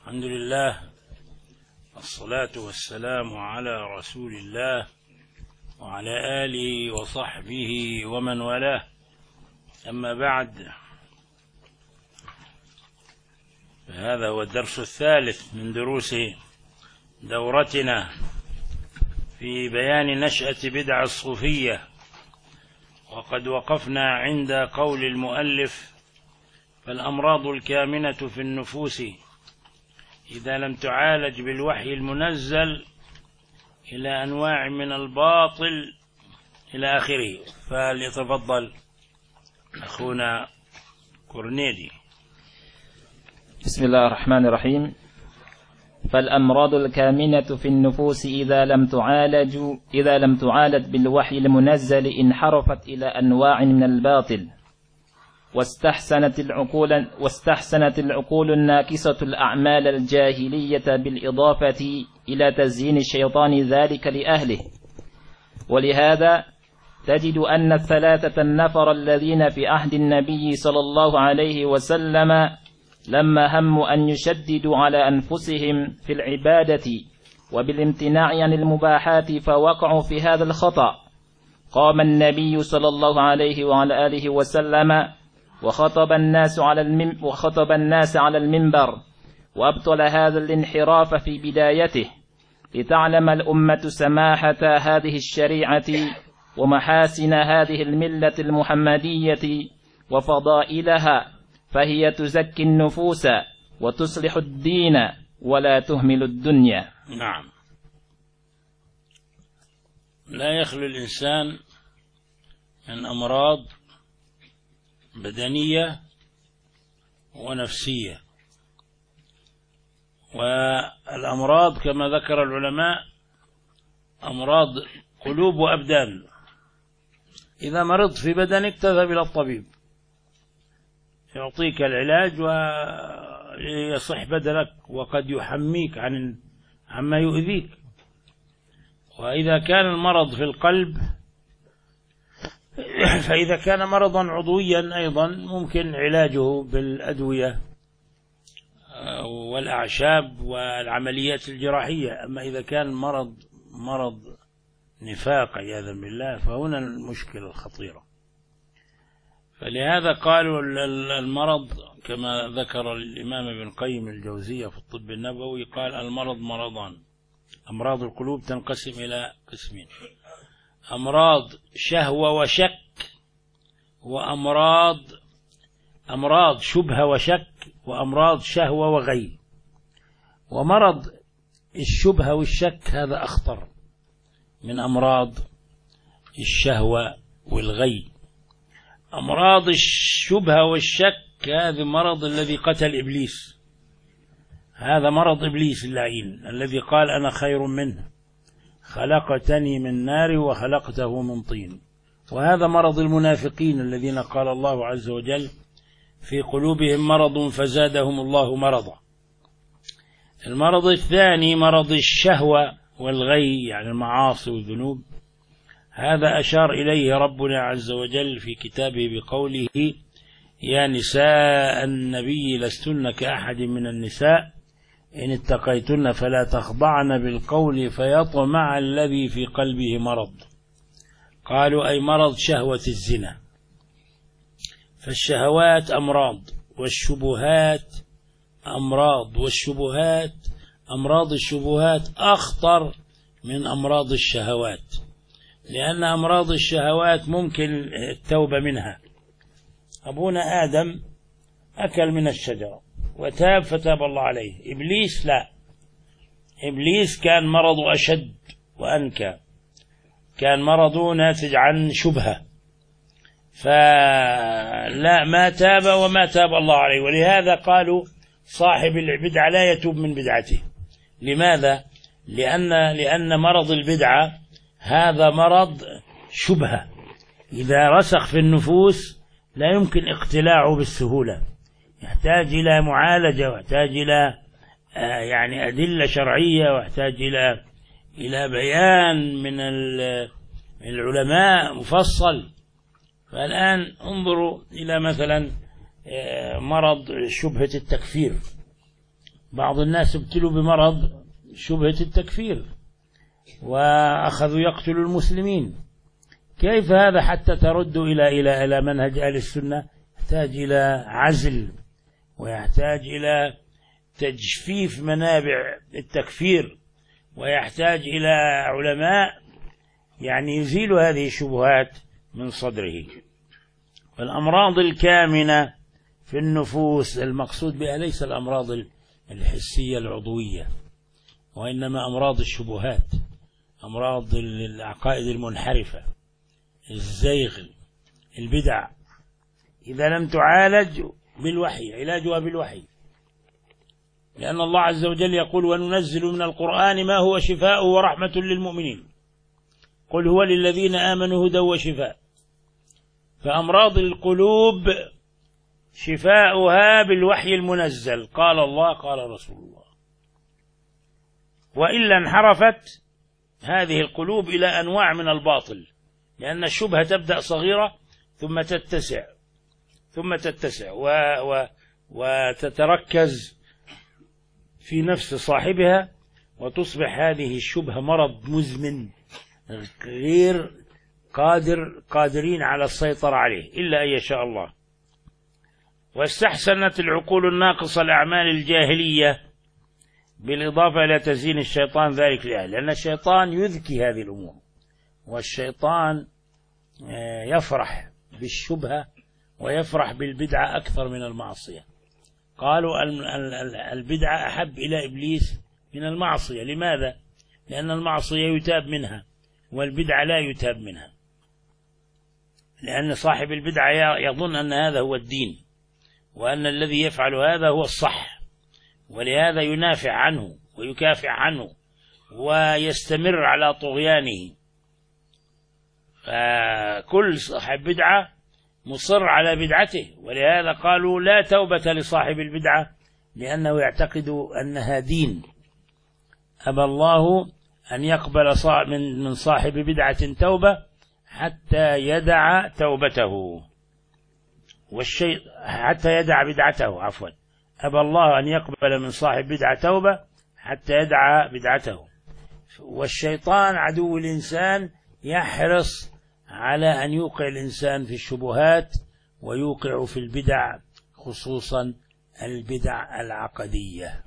الحمد لله، الصلاة والسلام على رسول الله وعلى آله وصحبه ومن والاه. أما بعد، فهذا هو الدرس الثالث من دروس دورتنا في بيان نشأة بدع الصوفية، وقد وقفنا عند قول المؤلف: فالأمراض الكامنة في النفوس إذا لم تعالج بالوحي المنزل إلى أنواع من الباطل إلى آخره. فليتفضل أخونا كورنيدي. بسم الله الرحمن الرحيم. فالأمراض الكامنة في النفوس إذا لم تعالج بالوحي المنزل انحرفت إلى أنواع من الباطل، واستحسنت العقول الناكسة الأعمال الجاهلية بالإضافة إلى تزيين الشيطان ذلك لأهله. ولهذا تجد أن الثلاثة النفر الذين في عهد النبي صلى الله عليه وسلم لما هموا أن يشددوا على أنفسهم في العبادة وبالامتناع عن المباحات فوقعوا في هذا الخطأ، قام النبي صلى الله عليه وعلى آله وسلم وخطب الناس على المنبر، وأبطل هذا الانحراف في بدايته، لتعلم الأمة سماحة هذه الشريعة ومحاسن هذه الملة المحمدية وفضائلها، فهي تزكي النفوس وتصلح الدين ولا تهمل الدنيا. نعم، لا يخلو الإنسان من أمراض بدنية ونفسية، والأمراض كما ذكر العلماء أمراض قلوب وأبدان. إذا مرضت في بدنك تذهب إلى الطبيب يعطيك العلاج ويصح بدنك، وقد يحميك عما يؤذيك. وإذا كان المرض في القلب، فإذا كان مرضا عضويا أيضا ممكن علاجه بالأدوية والأعشاب والعمليات الجراحية. أما إذا كان مرض نفاق عياذا بالله، فهنا المشكلة الخطيرة. فلهذا قالوا المرض كما ذكر الإمام ابن القيم الجوزية في الطب النبوي، قال المرض مرضان: أمراض القلوب تنقسم إلى قسمين: أمراض شهوة وشك، وأمراض شبهة وشك، وأمراض شهوة وغي. ومرض الشبهة والشك هذا أخطر من أمراض الشهوة والغي. أمراض الشبهة والشك هذا مرض الذي قتل إبليس، هذا مرض إبليس اللعين الذي قال أنا خير منه، خلقتني من نار وخلقته من طين. وهذا مرض المنافقين الذين قال الله عز وجل في قلوبهم مرض فزادهم الله مرضا. المرض الثاني مرض الشهوة والغي، يعني المعاصي والذنوب. هذا أشار إليه ربنا عز وجل في كتابه بقوله: يا نساء النبي لستن كأحد من النساء إن اتقيتن فلا تخضعن بالقول فيطمع الذي في قلبه مرض. قالوا أي مرض شهوة الزنا. فالشهوات أمراض، والشبهات أمراض، أمراض الشبهات أخطر من أمراض الشهوات، لأن أمراض الشهوات ممكن التوبة منها. أبونا آدم أكل من الشجرة وتاب فتاب الله عليه. إبليس لا، إبليس كان مرضه أشد وأنكى، كان مرضه ناتج عن شبهة، فلا ما تاب وما تاب الله عليه. ولهذا قالوا صاحب البدعة لا يتوب من بدعته. لماذا؟ لأن مرض البدعة هذا مرض شبهة، إذا رسخ في النفوس لا يمكن اقتلاعه بالسهولة، يحتاج إلى معالجة، ويحتاج إلى يعني أدلة شرعية، ويحتاج إلى بيان من العلماء مفصل. فالآن انظروا إلى مثلا مرض شبهة التكفير. بعض الناس ابتلوا بمرض شبهة التكفير وأخذوا يقتلوا المسلمين. كيف هذا حتى ترد إلى منهج أهل السنة؟ يحتاج إلى عزل، ويحتاج إلى تجفيف منابع التكفير، ويحتاج إلى علماء يعني يزيلوا هذه الشبهات من صدره. والأمراض الكامنة في النفوس المقصود بها ليس الأمراض الحسية العضوية، وإنما أمراض الشبهات، أمراض العقائد المنحرفة، الزيغ، البدع. إذا لم تعالج بالوحي، علاجها بالوحي، لأن الله عز وجل يقول: وننزل من القرآن ما هو شفاء ورحمة للمؤمنين، قل هو للذين آمنوا هدى وشفاء. فأمراض القلوب شفاؤها بالوحي المنزل، قال الله قال رسول الله. وإلا انحرفت هذه القلوب إلى أنواع من الباطل، لأن الشبهة تبدأ صغيرة ثم تتسع وتتركز في نفس صاحبها، وتصبح هذه الشبهة مرض مزمن غير قادرين على السيطرة عليه إلا أن يشاء الله. واستحسنت العقول الناقصة الأعمال الجاهلية بالإضافة إلى تزيين الشيطان ذلك لأهل، لأن الشيطان يذكي هذه الأمور، والشيطان يفرح بالشبهة ويفرح بالبدعة أكثر من المعصية. قالوا البدعة أحب إلى إبليس من المعصية. لماذا؟ لأن المعصية يتاب منها والبدعة لا يتاب منها، لأن صاحب البدعة يظن أن هذا هو الدين، وأن الذي يفعل هذا هو الصح، ولهذا ينافع عنه ويكافح عنه ويستمر على طغيانه. فكل صاحب بدعة مصر على بدعته، ولهذا قالوا لا توبة لصاحب البدعة، لأنه يعتقد أنها دين. أبى الله أن يقبل من صاحب بدعة توبة حتى يدع توبته، حتى يدع بدعته، عفوا. أبى الله أن يقبل من صاحب بدعة توبة حتى يدع بدعته. والشيطان عدو الإنسان يحرص على أن يوقع الإنسان في الشبهات ويوقع في البدع، خصوصا البدع العقدية.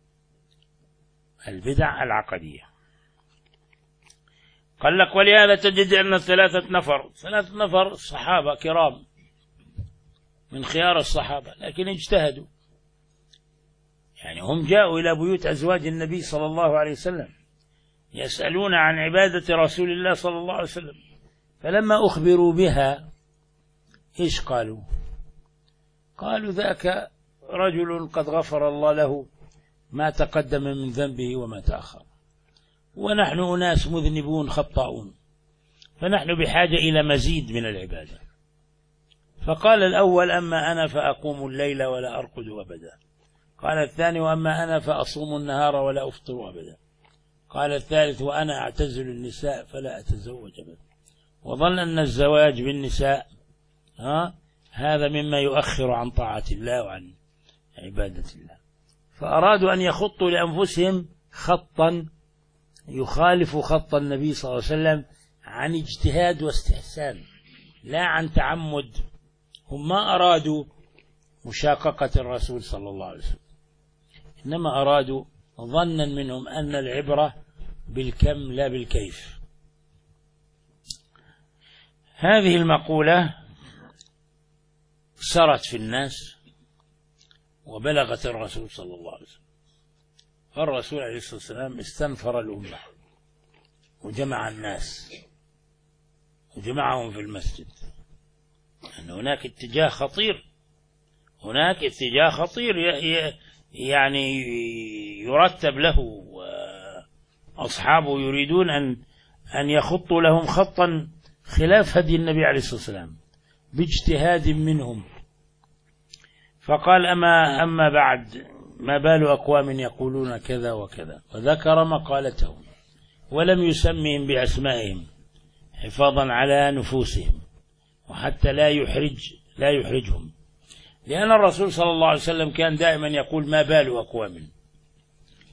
قال لك: ولهذا تجد أن ثلاثة نفر صحابة كرام من خيار الصحابة، لكن اجتهدوا، يعني هم جاءوا إلى بيوت أزواج النبي صلى الله عليه وسلم يسألون عن عبادة رسول الله صلى الله عليه وسلم، فلما أخبروا بها إيش قالوا؟ قالوا: ذاك رجل قد غفر الله له ما تقدم من ذنبه وما تأخر، ونحن أناس مذنبون خطاؤون، فنحن بحاجة إلى مزيد من العبادة. فقال الأول: أما أنا فأقوم الليل ولا أرقد أبدا. قال الثاني: وأما أنا فأصوم النهار ولا أفطر أبدا. قال الثالث: وأنا أعتزل النساء فلا أتزوج أبدا. وظن أن الزواج بالنساء هذا مما يؤخر عن طاعة الله وعن عبادة الله، فأرادوا أن يخطوا لأنفسهم خطا يخالف خط النبي صلى الله عليه وسلم عن اجتهاد واستحسان، لا عن تعمد. هم ما أرادوا مشاققة الرسول صلى الله عليه وسلم، إنما أرادوا ظنا منهم أن العبرة بالكم لا بالكيف. هذه المقولة سرت في الناس وبلغت الرسول صلى الله عليه وسلم، فالرسول عليه الصلاة والسلام استنفر الأمة وجمع الناس وجمعهم في المسجد، أن هناك اتجاه خطير يعني يرتب له، وأصحابه يريدون أن يخطوا لهم خطا خلاف هدي النبي عليه الصلاة والسلام باجتهاد منهم. فقال: أما بعد، ما بال أقوام يقولون كذا وكذا، وذكر مقالتهم ولم يسمهم بأسمائهم حفاظا على نفوسهم وحتى لا يحرجهم، لأن الرسول صلى الله عليه وسلم كان دائما يقول: ما بال أقوام،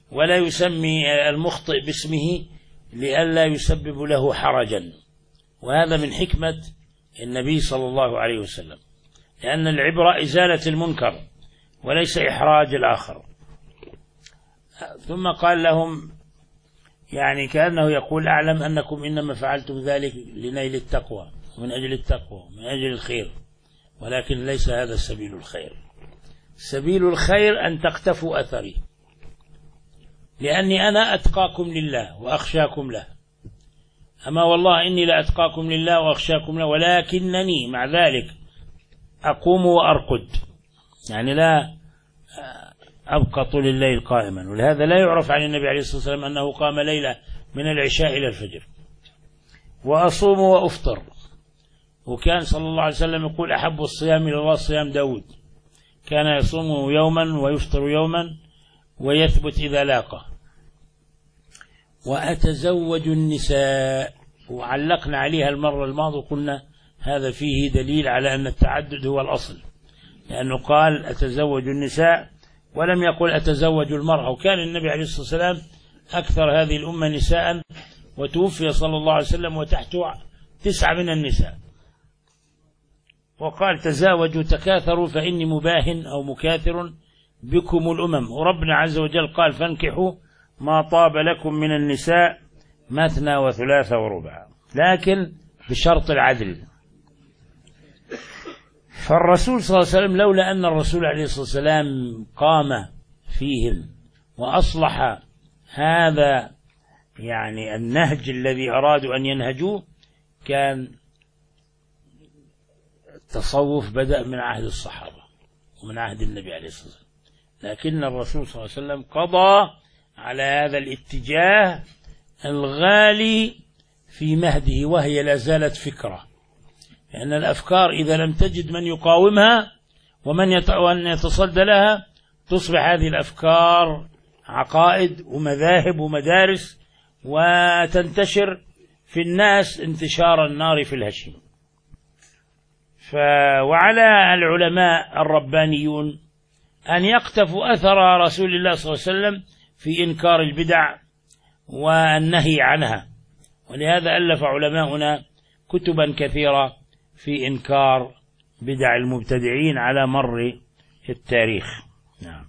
ولا يسمي المخطئ باسمه لئلا يسبب له حرجا، وهذا من حكمة النبي صلى الله عليه وسلم، لأن العبرة إزالة المنكر وليس إحراج الآخر. ثم قال لهم يعني كأنه يقول أعلم أنكم إنما فعلتم ذلك لنيل التقوى، من أجل التقوى، من أجل الخير، ولكن ليس هذا سبيل الخير. سبيل الخير أن تقتفوا أثري، لأني أنا أتقاكم لله وأخشاكم له. أما والله إني لأتقاكم لله وأخشاكم له، ولكنني مع ذلك أقوم وأرقد، يعني لا أبقى طول الليل قائما. ولهذا لا يعرف عن النبي عليه الصلاة والسلام أنه قام ليلة من العشاء إلى الفجر. وأصوم وأفطر، وكان صلى الله عليه وسلم يقول أحب الصيام إلى الله صيام داود، كان يصوم يوما ويفطر يوما ويثبت إذا لاقى. وأتزوج النساء، وعلقنا عليها المرة الماضية وقلنا هذا فيه دليل على أن التعدد هو الأصل، لأنه قال أتزوج النساء ولم يقل أتزوج المرأة. وكان النبي عليه الصلاة والسلام أكثر هذه الأمة نساء، وتوفي صلى الله عليه وسلم وتحته 9 من النساء. وقال تزاوجوا تكاثروا فإني مباهن أو مكاثر بكم الأمم. وربنا عز وجل قال فانكحوا ما طاب لكم من النساء مثنى وثلاث ورباع، لكن بشرط العدل. فالرسول صلى الله عليه وسلم لولا أن الرسول عليه الصلاة والسلام قام فيهم وأصلح هذا يعني النهج الذي أرادوا أن ينهجوه، كان التصوف بدأ من عهد الصحابة ومن عهد النبي عليه الصلاة والسلام، لكن الرسول صلى الله عليه وسلم قضى على هذا الاتجاه الغالي في مهده، وهي لا زالت فكرة، لأن الأفكار إذا لم تجد من يقاومها ومن يتصدى لها تصبح هذه الأفكار عقائد ومذاهب ومدارس، وتنتشر في الناس انتشار النار في الهشيم. وعلى العلماء الربانيون أن يقتفوا أثر رسول الله صلى الله عليه وسلم في إنكار البدع والنهي عنها، ولهذا ألف علماؤنا كتبا كثيرة في إنكار بدع المبتدعين على مر التاريخ. نعم.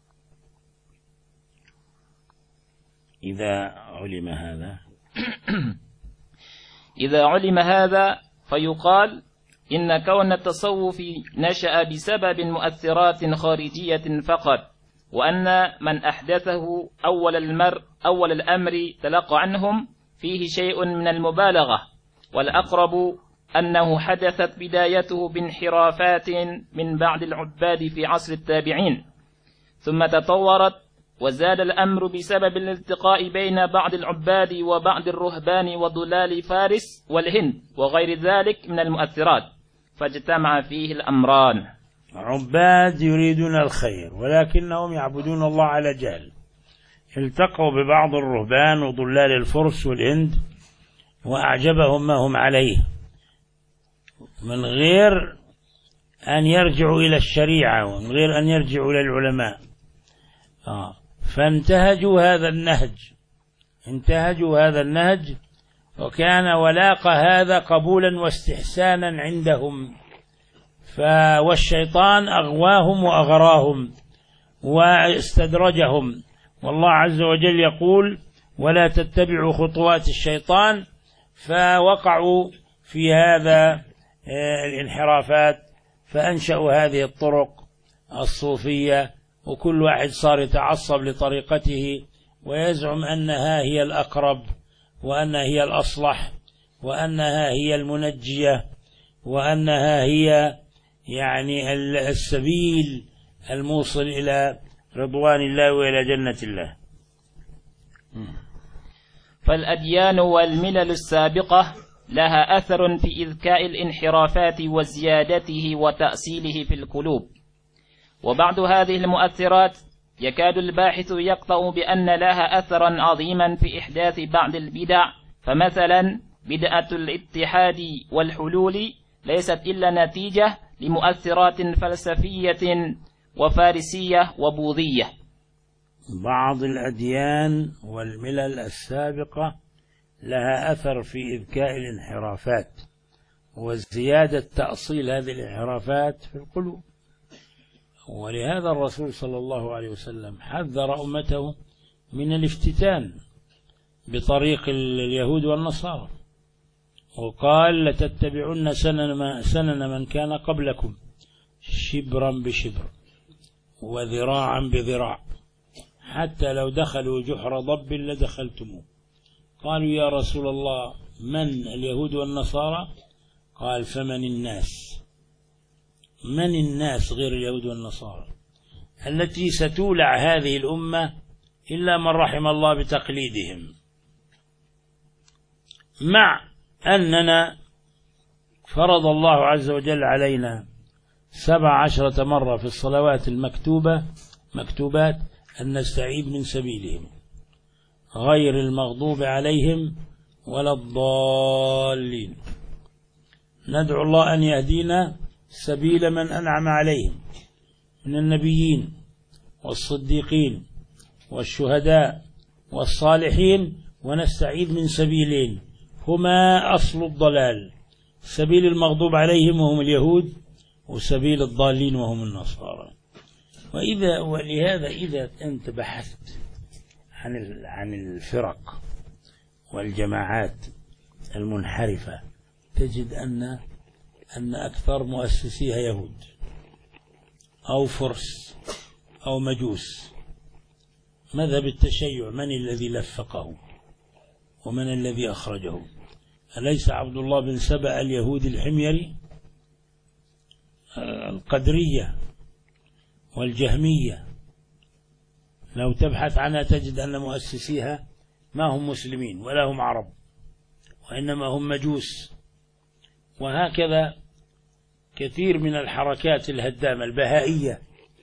إذا علم هذا فيقال إن كون التصوف نشأ بسبب مؤثرات خارجية فقط، وأن من أحدثه أول الأمر تلقى عنهم فيه شيء من المبالغة، والأقرب أنه حدثت بدايته بانحرافات من بعض العباد في عصر التابعين، ثم تطورت وزاد الأمر بسبب الالتقاء بين بعض العباد وبعض الرهبان وضلال فارس والهند وغير ذلك من المؤثرات، فاجتمع فيه الأمران. عباد يريدون الخير ولكنهم يعبدون الله على جهل، التقوا ببعض الرهبان وضلال الفرس والهند وأعجبهم ما هم عليه من غير أن يرجعوا إلى الشريعة ومن غير أن يرجعوا إلى العلماء. فانتهجوا هذا النهج وكان ولاق هذا قبولا واستحسانا عندهم. والشيطان أغواهم وأغراهم واستدرجهم، والله عز وجل يقول ولا تتبعوا خطوات الشيطان، فوقعوا في هذا الانحرافات، فأنشأوا هذه الطرق الصوفية، وكل واحد صار يتعصب لطريقته ويزعم أنها هي الأقرب وأنها هي الأصلح وأنها هي المنجية وأنها هي يعني السبيل الموصل إلى رضوان الله وإلى جنة الله. فالأديان والملل السابقة لها أثر في إذكاء الانحرافات وزيادته وتأصيله في القلوب، وبعض هذه المؤثرات يكاد الباحث يقطع بأن لها أثرا عظيما في إحداث بعض البدع. فمثلا بدعة الاتحاد والحلول ليست إلا نتيجة لمؤثرات فلسفية وفارسية وبوذية. بعض الأديان والملل السابقة لها أثر في إذكاء الانحرافات وزيادة تأصيل هذه الانحرافات في القلوب. ولهذا الرسول صلى الله عليه وسلم حذر أمته من الافتتان بطريق اليهود والنصارى، وقال: لتتبعن سنن من كان قبلكم شبرا بشبر وذراعا بذراع حتى لو دخلوا جحر ضب لدخلتموه. قالوا: يا رسول الله، من اليهود والنصارى؟ قال: فمن الناس؟ من الناس غير اليهود والنصارى التي ستولع هذه الأمة إلا من رحم الله بتقليدهم، مع أننا فرض الله عز وجل علينا 17 مرة في الصلوات مكتوبات أن نستعيذ من سبيلهم غير المغضوب عليهم ولا الضالين. ندعو الله أن يهدينا سبيل من أنعم عليهم من النبيين والصديقين والشهداء والصالحين، ونستعيذ من سبيلين هما أصل الضلال: سبيل المغضوب عليهم وهم اليهود، وسبيل الضالين وهم النصارى. ولهذا إذا أنت بحثت عن الفرق والجماعات المنحرفة تجد أن أكثر مؤسسيها يهود أو فرس أو مجوس. مذهب التشيع من الذي لفقه ومن الذي أخرجه؟ أليس عبد الله بن سبأ اليهودي الحميري؟ القدرية والجهمية لو تبحث عنها تجد أن مؤسسيها ما هم مسلمين ولا هم عرب، وإنما هم مجوس. وهكذا كثير من الحركات الهدامة: البهائية،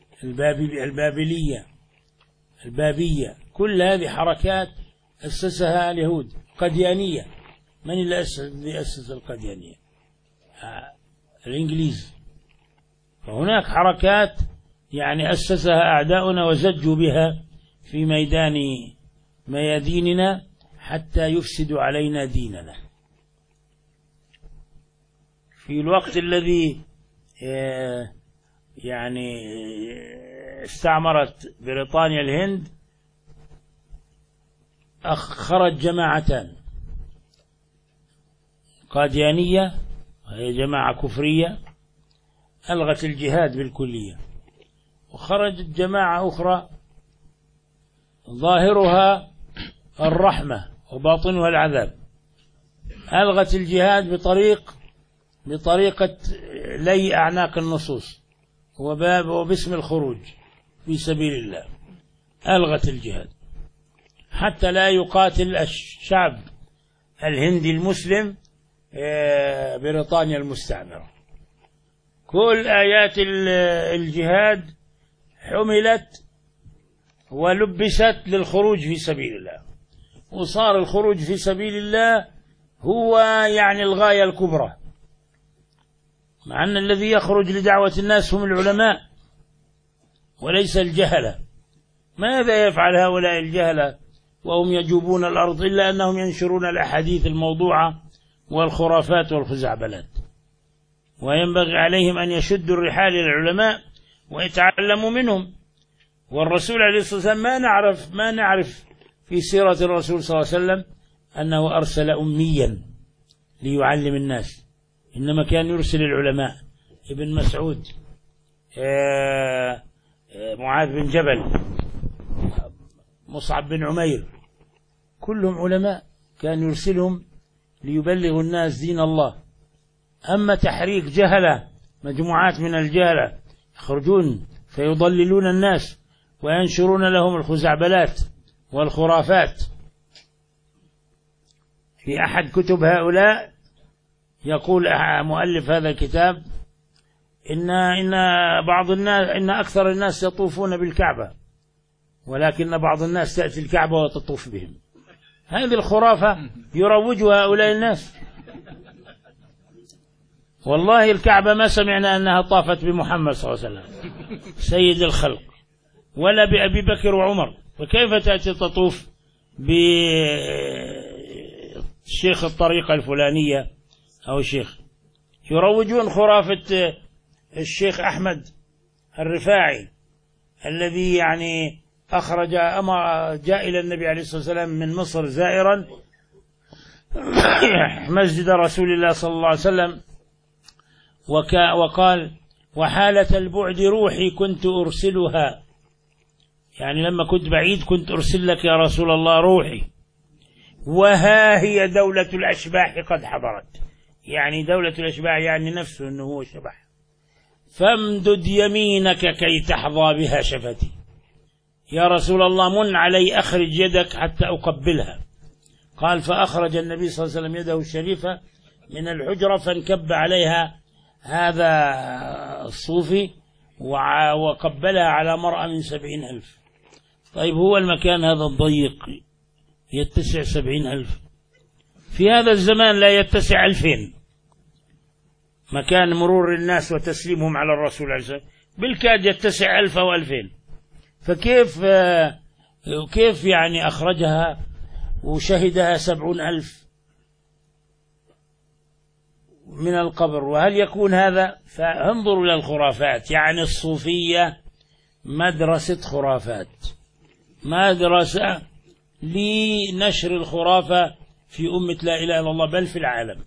البابية، كل هذه حركات أسسها اليهود. قديانية، من اللي أسس القديانية؟ الإنجليز. فهناك حركات أسسها أعداؤنا وزجوا بها في مياديننا حتى يفسدوا علينا ديننا. في الوقت الذي استعمرت بريطانيا الهند خرج جماعتان: قاديانية وهي جماعة كفرية ألغت الجهاد بالكلية، وخرجت جماعة أخرى ظاهرها الرحمة وباطنها العذاب، ألغت الجهاد بطريقة لي أعناق النصوص وباسم الخروج في سبيل الله. ألغت الجهاد حتى لا يقاتل الشعب الهندي المسلم بريطانيا المستعمرة. كل آيات الجهاد حملت ولبست للخروج في سبيل الله، وصار الخروج في سبيل الله هو الغاية الكبرى، مع أن الذي يخرج لدعوة الناس هم العلماء وليس الجهلة. ماذا يفعل هؤلاء الجهلة وهم يجوبون الأرض إلا أنهم ينشرون الأحاديث الموضوعة والخرافات والخزعبلات؟ وينبغي عليهم أن يشدوا الرحال إلى العلماء ويتعلموا منهم. والرسول عليه الصلاة والسلام ما نعرف في سيرة الرسول صلى الله عليه وسلم أنه أرسل أميا ليعلم الناس، إنما كان يرسل العلماء. ابن مسعود، معاذ بن جبل، مصعب بن عمير، كلهم علماء كان يرسلهم ليبلغوا الناس دين الله. أما تحريك جهلة، مجموعات من الجهلة يخرجون فيضللون الناس وينشرون لهم الخزعبلات والخرافات. في أحد كتب هؤلاء يقول مؤلف هذا الكتاب إن أكثر الناس يطوفون بالكعبة، ولكن بعض الناس تأتي الكعبة وتطوف بهم. هذه الخرافة يروجها هؤلاء الناس. والله الكعبة ما سمعنا أنها طافت بمحمد صلى الله عليه وسلم سيد الخلق، ولا بأبي بكر وعمر وكيف تأتي تطوف بشيخ الطريقة الفلانية أو شيخ؟ يروجون خرافة الشيخ أحمد الرفاعي الذي يعني جاء إلى النبي عليه الصلاة والسلام من مصر زائرا مسجد رسول الله صلى الله عليه وسلم، وقال: وحالة البعد روحي كنت أرسلها، يعني لما كنت بعيد كنت أرسل لك يا رسول الله روحي، وها هي دولة الأشباح قد حضرت، يعني دولة الأشباح يعني نفسه أنه هو شبح، فامدد يمينك كي تحظى بها شفتي، يا رسول الله من علي أخرج يدك حتى أقبلها. قال: فأخرج النبي صلى الله عليه وسلم يده الشريفة من الحجرة فانكب عليها هذا الصوفي وقبلها على مرأة من 70,000. طيب هو المكان هذا الضيق يتسع 70,000؟ في هذا الزمان لا يتسع 2000 مكان مرور الناس وتسليمهم على الرسول عليه الصلاة والسلام، بالكاد يتسع 1000 أو 2000. فكيف يعني أخرجها وشهدها 70,000 من القبر؟ وهل يكون هذا؟ فانظروا إلى الخرافات، يعني الصوفية مدرسة خرافات، مدرسة لنشر الخرافة في أمة لا إله إلا الله بل في العالم.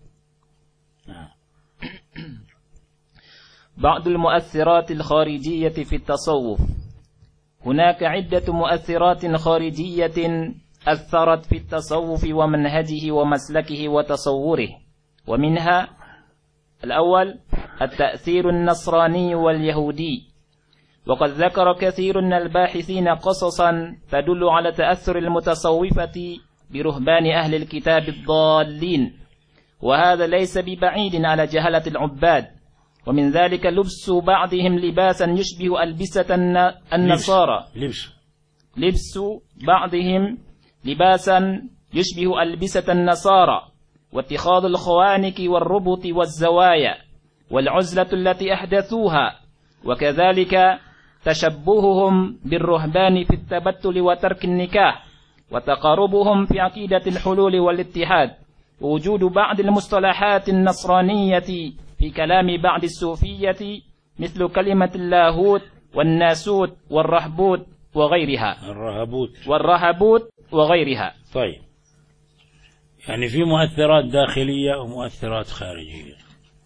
بعض المؤثرات الخارجية في التصوف. هناك عدة مؤثرات خارجية أثرت في التصوف ومنهجه ومسلكه وتصوره، ومنها: الأول التأثير النصراني واليهودي، وقد ذكر كثير من الباحثين قصصا تدل على تأثر المتصوفة برهبان أهل الكتاب الضالين، وهذا ليس ببعيد على جهلة العباد، ومن ذلك لبس بعضهم لباسا يشبه ألبسة النصارى، لبس بعضهم لباسا يشبه ألبسة النصارى، واتخاذ الخوانق والربط والزوايا والعزلة التي أحدثوها، وكذلك تشبههم بالرهبان في التبتل وترك النكاح، وتقاربهم في عقيدة الحلول والاتحاد، ووجود بعض المصطلحات النصرانية في كلام بعض الصوفية مثل كلمة اللاهوت والناسوت والرهبوت وغيرها، والرهبوت وغيرها. طيب، يعني في مؤثرات داخلية ومؤثرات خارجية.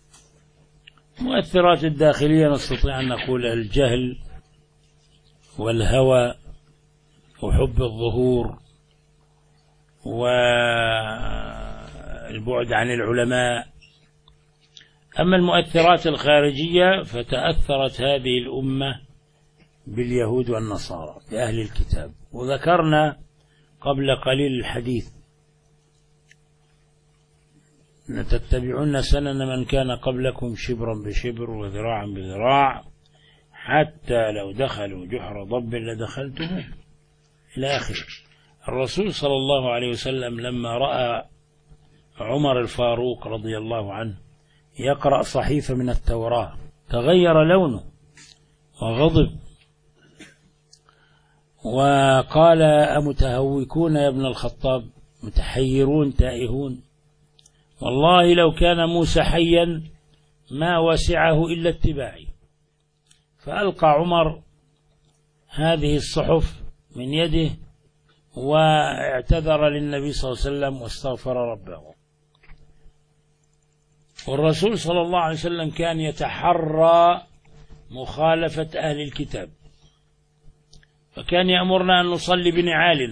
مؤثرات الداخلية نستطيع أن نقول الجهل والهوى وحب الظهور والبعد عن العلماء. أما المؤثرات الخارجية فتأثرت هذه الأمة باليهود والنصارى بأهل الكتاب، وذكرنا قبل قليل الحديث: لتتبعون سنن من كان قبلكم شبرا بشبر وذراعا بذراع حتى لو دخلوا جحر ضب لدخلتموه، إلى آخره. الرسول صلى الله عليه وسلم لما رأى عمر الفاروق رضي الله عنه يقرأ صحيفة من التوراة تغير لونه وغضب وقال: أمتهوكون يا ابن الخطاب، متحيرون تائهون، والله لو كان موسى حيا ما وسعه إلا اتباعي. فألقى عمر هذه الصحف من يده واعتذر للنبي صلى الله عليه وسلم واستغفر ربه. والرسول صلى الله عليه وسلم كان يتحرى مخالفة أهل الكتاب، فكان يأمرنا أن نصلي بنعالنا،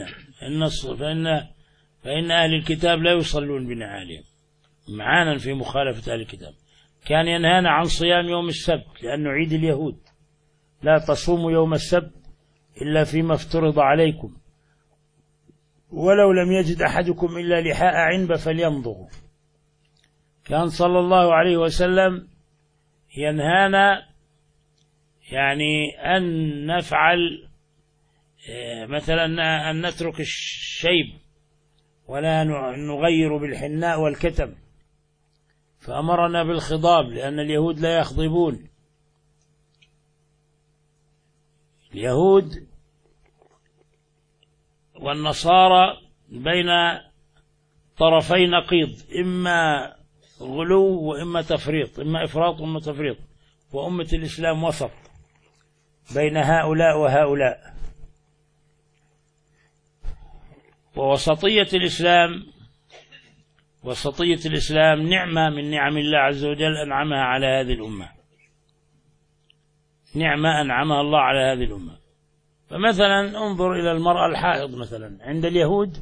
فإن أهل الكتاب لا يصلون بنعالهم، معانا في مخالفة أهل الكتاب. كان ينهانا عن صيام يوم السبت لأنه عيد اليهود، لا تصوموا يوم السبت إلا فيما افترض عليكم، ولو لم يجد أحدكم إلا لحاء عنب فليمضغ. كان صلى الله عليه وسلم ينهانا يعني أن نفعل مثلا أن نترك الشيب ولا نغير بالحناء والكتم، فأمرنا بالخضاب لأن اليهود لا يخضبون. اليهود والنصارى بين طرفي نقيض، إما غلو وإما تفريط، إما إفراط وإما تفريط، وأمة الإسلام وسط بين هؤلاء وهؤلاء. ووسطية الإسلام نعمة من نعم الله عز وجل أنعمها على هذه الأمة، نعمة أنعمها الله على هذه الأمة. فمثلا انظر إلى المرأة الحائض مثلا عند اليهود،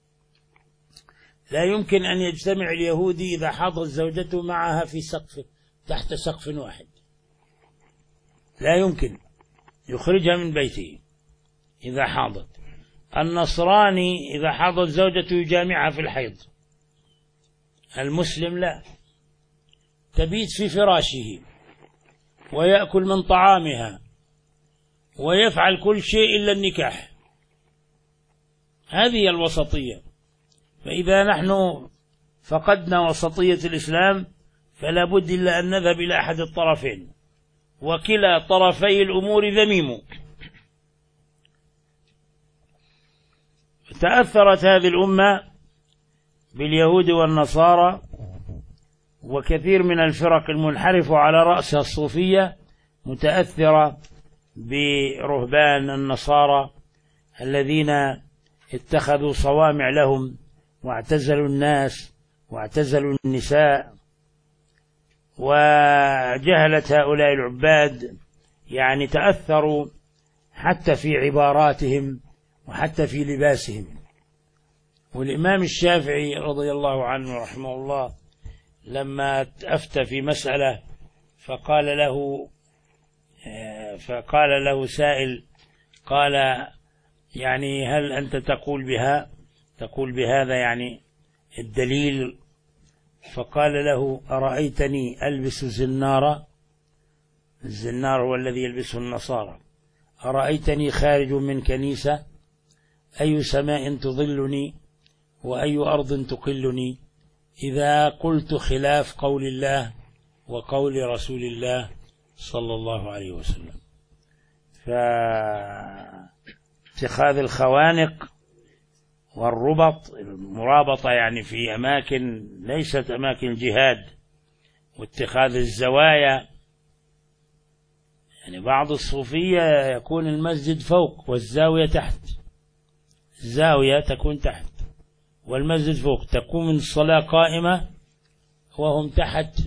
لا يمكن أن يجتمع اليهودي إذا حاضت زوجته معها في سقف تحت سقف واحد، لا يمكن، يخرجها من بيته إذا حاضت. النصراني إذا حاضت زوجته يجامعها في الحيض، المسلم لا، تبيت في فراشه ويأكل من طعامها ويفعل كل شيء إلا النكاح. هذه الوسطية. فإذا نحن فقدنا وسطية الإسلام فلا بد إلا أن نذهب إلى أحد الطرفين، وكلا طرفي الأمور ذميم. تأثرت هذه الأمة باليهود والنصارى، وكثير من الفرق المنحرفة على رأسها الصوفية متأثرة برهبان النصارى الذين اتخذوا صوامع لهم واعتزلوا الناس واعتزلوا النساء، وجهلت هؤلاء العباد يعني تأثروا حتى في عباراتهم وحتى في لباسهم. والإمام الشافعي رضي الله عنه رحمه الله لما أفتى في مسألة فقال له سائل، قال يعني هل أنت تقول بهذا يعني الدليل؟ فقال له أرأيتني ألبس الزنار هو الذي يلبسه النصارى، أرأيتني خارج من كنيسة، أي سماء تظلني وأي أرض تقلني إذا قلت خلاف قول الله وقول رسول الله صلى الله عليه وسلم. فاتخاذ الخوانق والربط، المرابطة يعني في أماكن ليست أماكن الجهاد، واتخاذ الزوايا، يعني بعض الصوفية يكون المسجد فوق والزاوية تحت، الزاوية تكون تحت والمسجد فوق، تكون الصلاة قائمة وهم تحت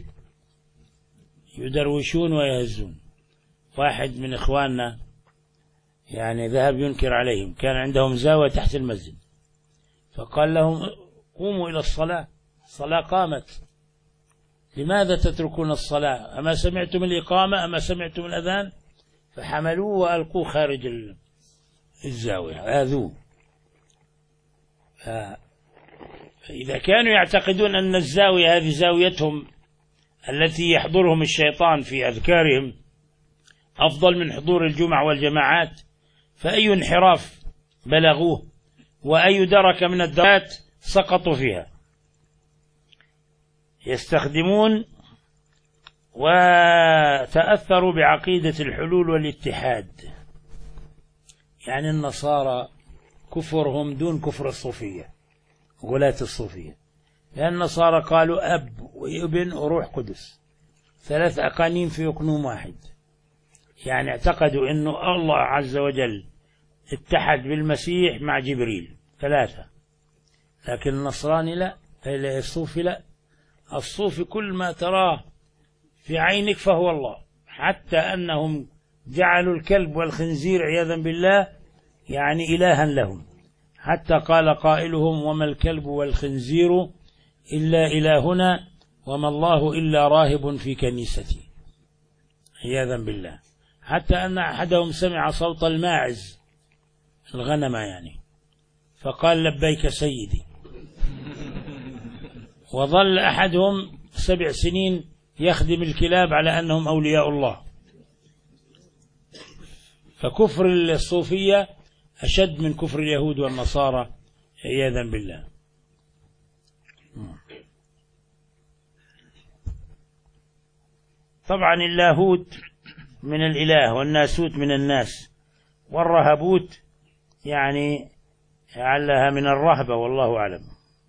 يدروشون ويهزون. واحد من إخواننا يعني ذهب ينكر عليهم، كان عندهم زاوية تحت المسجد، فقال لهم قوموا إلى الصلاة، الصلاة قامت، لماذا تتركون الصلاة؟ أما سمعتم الإقامة؟ أما سمعتم الأذان؟ فحملوه وألقوه خارج الزاوية، آذوه. فإذا كانوا يعتقدون أن الزاوية هذه زاويتهم التي يحضرهم الشيطان في أذكارهم أفضل من حضور الجمع والجماعات، فأي انحراف بلغوه وأي دركة من الدركات سقطوا فيها. يستخدمون وتأثروا بعقيدة الحلول والاتحاد، يعني النصارى كفرهم دون كفر الصوفية، غلاة الصوفية، لأن النصارى قالوا أب وابن وروح قدس، 3 أقانيم في أقنوم واحد، يعني اعتقدوا أن الله عز وجل اتحد بالمسيح مع جبريل 3. لكن النصراني لا، الصوفي لا، الصوفي كل ما تراه في عينك فهو الله، حتى أنهم جعلوا الكلب والخنزير عياذا بالله يعني إلها لهم، حتى قال قائلهم وما الكلب والخنزير إلا إلهنا وما الله إلا راهب في كنيستي، عياذا بالله. حتى أن أحدهم سمع صوت الماعز، الغنمة يعني، فقال لبيك سيدي. وظل أحدهم 7 سنين يخدم الكلاب على أنهم أولياء الله. فكفر الصوفية أشد من كفر اليهود والنصارى عياذا بالله. طبعا اللاهوت من الإله والناسوت من الناس، والرهبوت يعني لعلها من الرهبة والله أعلم.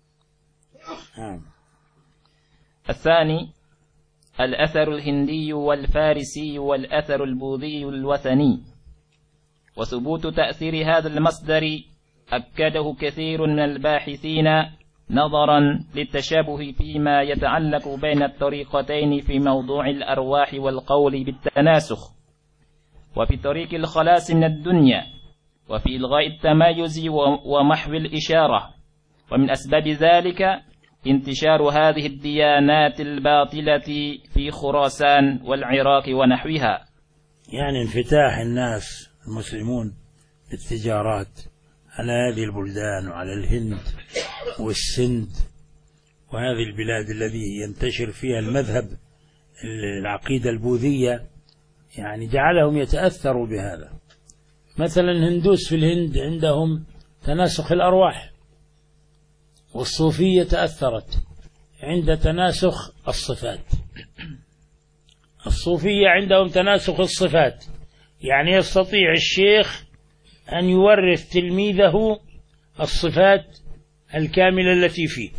الثاني الأثر الهندي والفارسي والأثر البوذي الوثني. وثبوت تأثير هذا المصدر أكده كثير من الباحثين نظرا للتشابه فيما يتعلق بين الطريقتين في موضوع الأرواح والقول بالتناسخ، وفي طريق الخلاص من الدنيا، وفي إلغاء التمايز ومحو الإشارة. ومن أسباب ذلك انتشار هذه الديانات الباطلة في خراسان والعراق ونحوها، يعني انفتاح الناس المسلمون بالتجارات على هذه البلدان وعلى الهند والسند وهذه البلاد التي ينتشر فيها المذهب العقيدة البوذية، يعني جعلهم يتأثروا بهذا. مثلا الهندوس في الهند عندهم تناسخ الأرواح، والصوفية تأثرت عند تناسخ الصفات. الصوفية عندهم تناسخ الصفات، يعني يستطيع الشيخ أن يورث تلميذه الصفات الكاملة التي فيه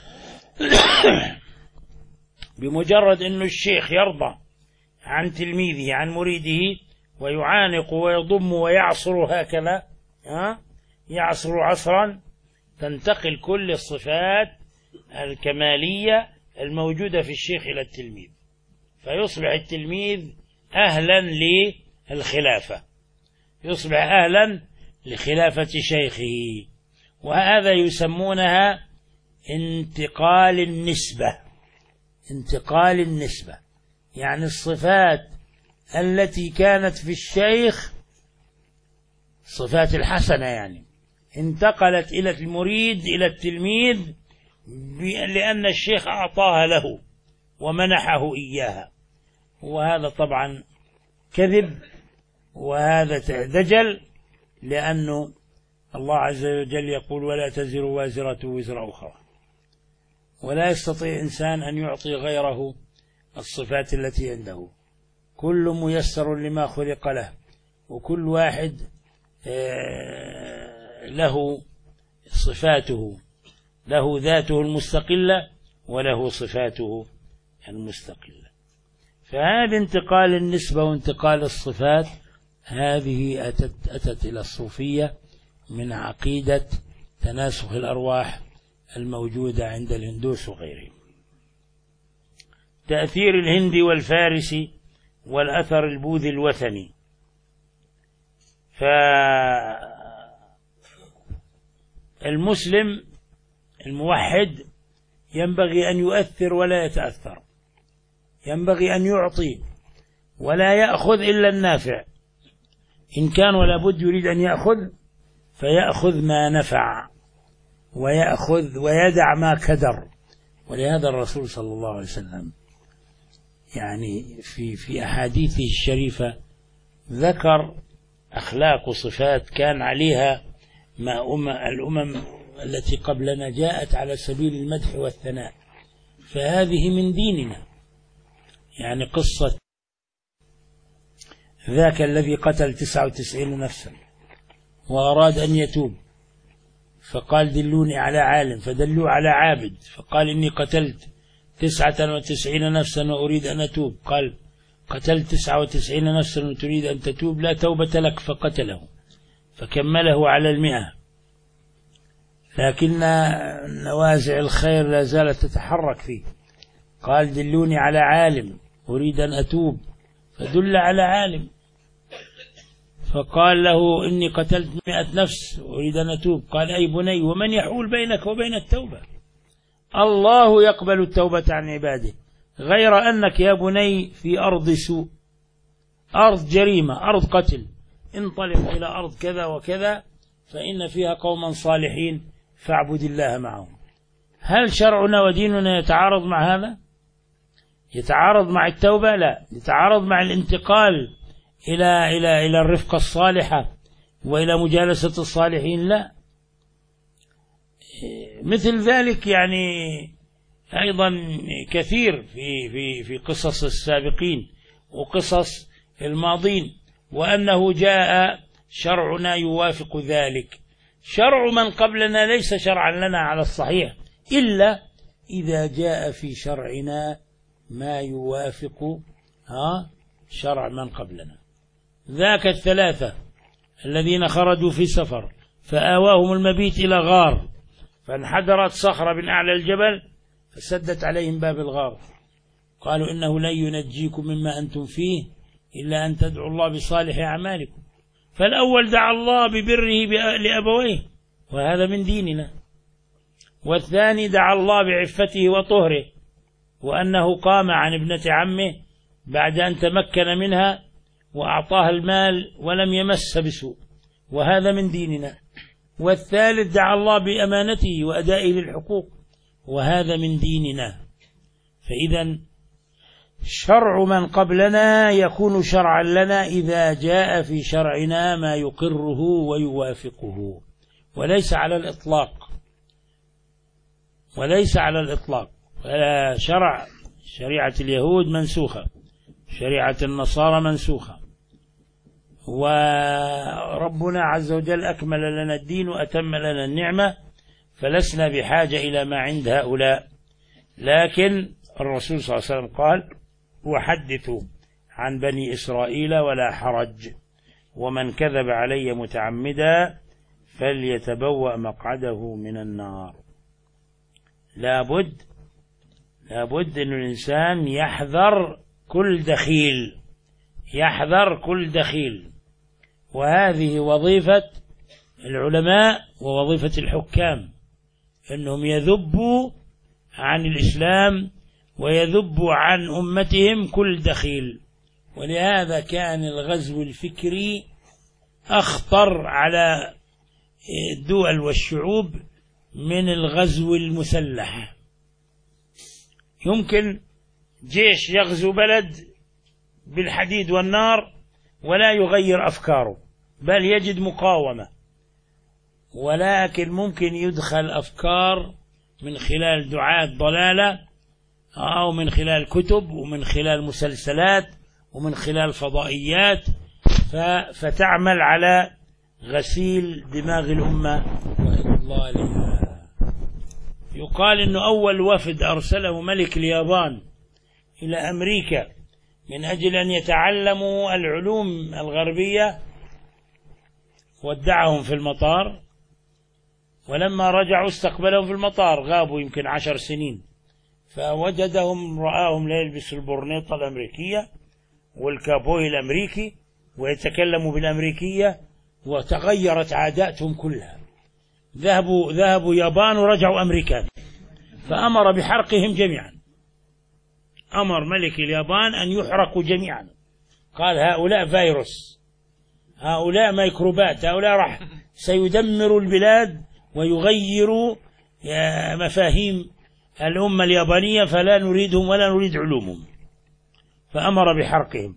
بمجرد أن الشيخ يرضى عن تلميذه عن مريده ويعانق ويضم ويعصر هكذا، يعصر عصرا، تنتقل كل الصفات الكمالية الموجودة في الشيخ إلى التلميذ، فيصبح التلميذ أهلا للخلافة، يصبح أهلا لخلافة شيخه. وهذا يسمونها انتقال النسبة. انتقال النسبة يعني الصفات التي كانت في الشيخ صفات الحسنة يعني انتقلت إلى المريد إلى التلميذ لأن الشيخ أعطاها له ومنحه إياها. وهذا طبعا كذب، وهذا دجل، لأنه الله عز وجل يقول ولا تزر وازرة وزر أخرى، ولا يستطيع إنسان أن يعطي غيره الصفات التي عنده. كل ميسر لما خلق له، وكل واحد له صفاته، له ذاته المستقلة وله صفاته المستقلة. فهذا انتقال النسبة وانتقال الصفات هذه أتت إلى الصوفية من عقيدة تناسخ الأرواح الموجودة عند الهندوس وغيرهم. تأثير الهندي والفارسي والأثر البوذي الوثني. فالمسلم الموحد ينبغي أن يؤثر ولا يتأثر، ينبغي أن يعطي ولا يأخذ إلا النافع، إن كان ولا بد يريد أن يأخذ فيأخذ ما نفع ويأخذ ويدع ما كدر. ولهذا الرسول صلى الله عليه وسلم يعني في أحاديثه الشريفة ذكر أخلاق وصفات كان عليها ما الأمم التي قبلنا جاءت على سبيل المدح والثناء، فهذه من ديننا. يعني قصة ذاك الذي قتل 99 نفسا وأراد أن يتوب، فقال دلوني على عالم، فدلوا على عابد، فقال إني قتلت 99 نفسا وأريد أن أتوب. قال قتلت 99 نفسا وتريد أن تتوب، لا توبة لك، فقتله فكمله على 100. لكن نوازع الخير لا زالت تتحرك فيه. قال دلوني على عالم أريد أن أتوب، فدل على عالم، فقال له إني قتلت 100 نفس وأريد أن أتوب. قال أي بني ومن يحول بينك وبين التوبة؟ الله يقبل التوبة عن عباده، غير أنك يا بني في أرض سوء، أرض جريمة، أرض قتل، انطلق إلى أرض كذا وكذا فإن فيها قوما صالحين فاعبد الله معهم. هل شرعنا وديننا يتعارض مع هذا؟ يتعارض مع التوبة؟ لا. يتعارض مع الانتقال إلى الرفقة الصالحة وإلى مجالسة الصالحين؟ لا. مثل ذلك يعني أيضا كثير في قصص السابقين وقصص الماضين، وأنه جاء شرعنا يوافق ذلك. شرع من قبلنا ليس شرعا لنا على الصحيح إلا إذا جاء في شرعنا ما يوافق شرع من قبلنا. ذاك الثلاثة الذين خرجوا في سفر فآواهم المبيت إلى غار فانحدرت صخرة من أعلى الجبل فسدت عليهم باب الغار، قالوا إنه لن ينجيكم مما أنتم فيه إلا أن تدعوا الله بصالح أعمالكم. فالأول دعا الله ببره لأبويه وهذا من ديننا، والثاني دعا الله بعفته وطهره وأنه قام عن ابنة عمه بعد أن تمكن منها وأعطاها المال ولم يمس بسوء وهذا من ديننا، والثالث دعا الله بأمانته وأدائه للحقوق وهذا من ديننا. فإذا شرع من قبلنا يكون شرعا لنا إذا جاء في شرعنا ما يقره ويوافقه، وليس على الإطلاق، وليس على الإطلاق. فلا شريعة اليهود منسوخة، شريعة النصارى منسوخة، وربنا عز وجل أكمل لنا الدين وأتم لنا النعمة، فلسنا بحاجة إلى ما عند هؤلاء. لكن الرسول صلى الله عليه وسلم قال: وحدثوا عن بني إسرائيل ولا حرج، ومن كذب علي متعمدا فليتبوأ مقعده من النار. لابد أن الإنسان يحذر كل دخيل، يحذر كل دخيل، وهذه وظيفة العلماء ووظيفة الحكام، أنهم يذبوا عن الإسلام ويذبوا عن أمتهم كل دخيل. ولهذا كان الغزو الفكري أخطر على الدول والشعوب من الغزو المسلح. يمكن جيش يغزو بلد بالحديد والنار ولا يغير أفكاره بل يجد مقاومة، ولكن ممكن يدخل أفكار من خلال دعاة ضلالة أو من خلال كتب ومن خلال مسلسلات ومن خلال فضائيات، فتعمل على غسيل دماغ الأمة وإضلالها. يقال إنه أول وفد أرسله ملك اليابان إلى أمريكا من أجل أن يتعلموا العلوم الغربية ودعهم في المطار، ولما رجعوا استقبلهم في المطار، غابوا يمكن 10 سنين، فوجدهم رآهم لا يلبسوا البرنيطة الأمريكية والكابوي الأمريكي ويتكلموا بالأمريكية، وتغيرت عاداتهم كلها. ذهبوا يابان ورجعوا أمريكان، فأمر بحرقهم جميعا. أمر ملك اليابان أن يحرقوا جميعا، قال: هؤلاء فيروس، هؤلاء ميكروبات، هؤلاء راح سيدمروا البلاد ويغيروا مفاهيم الأمة اليابانية، فلا نريدهم ولا نريد علومهم، فأمر بحرقهم.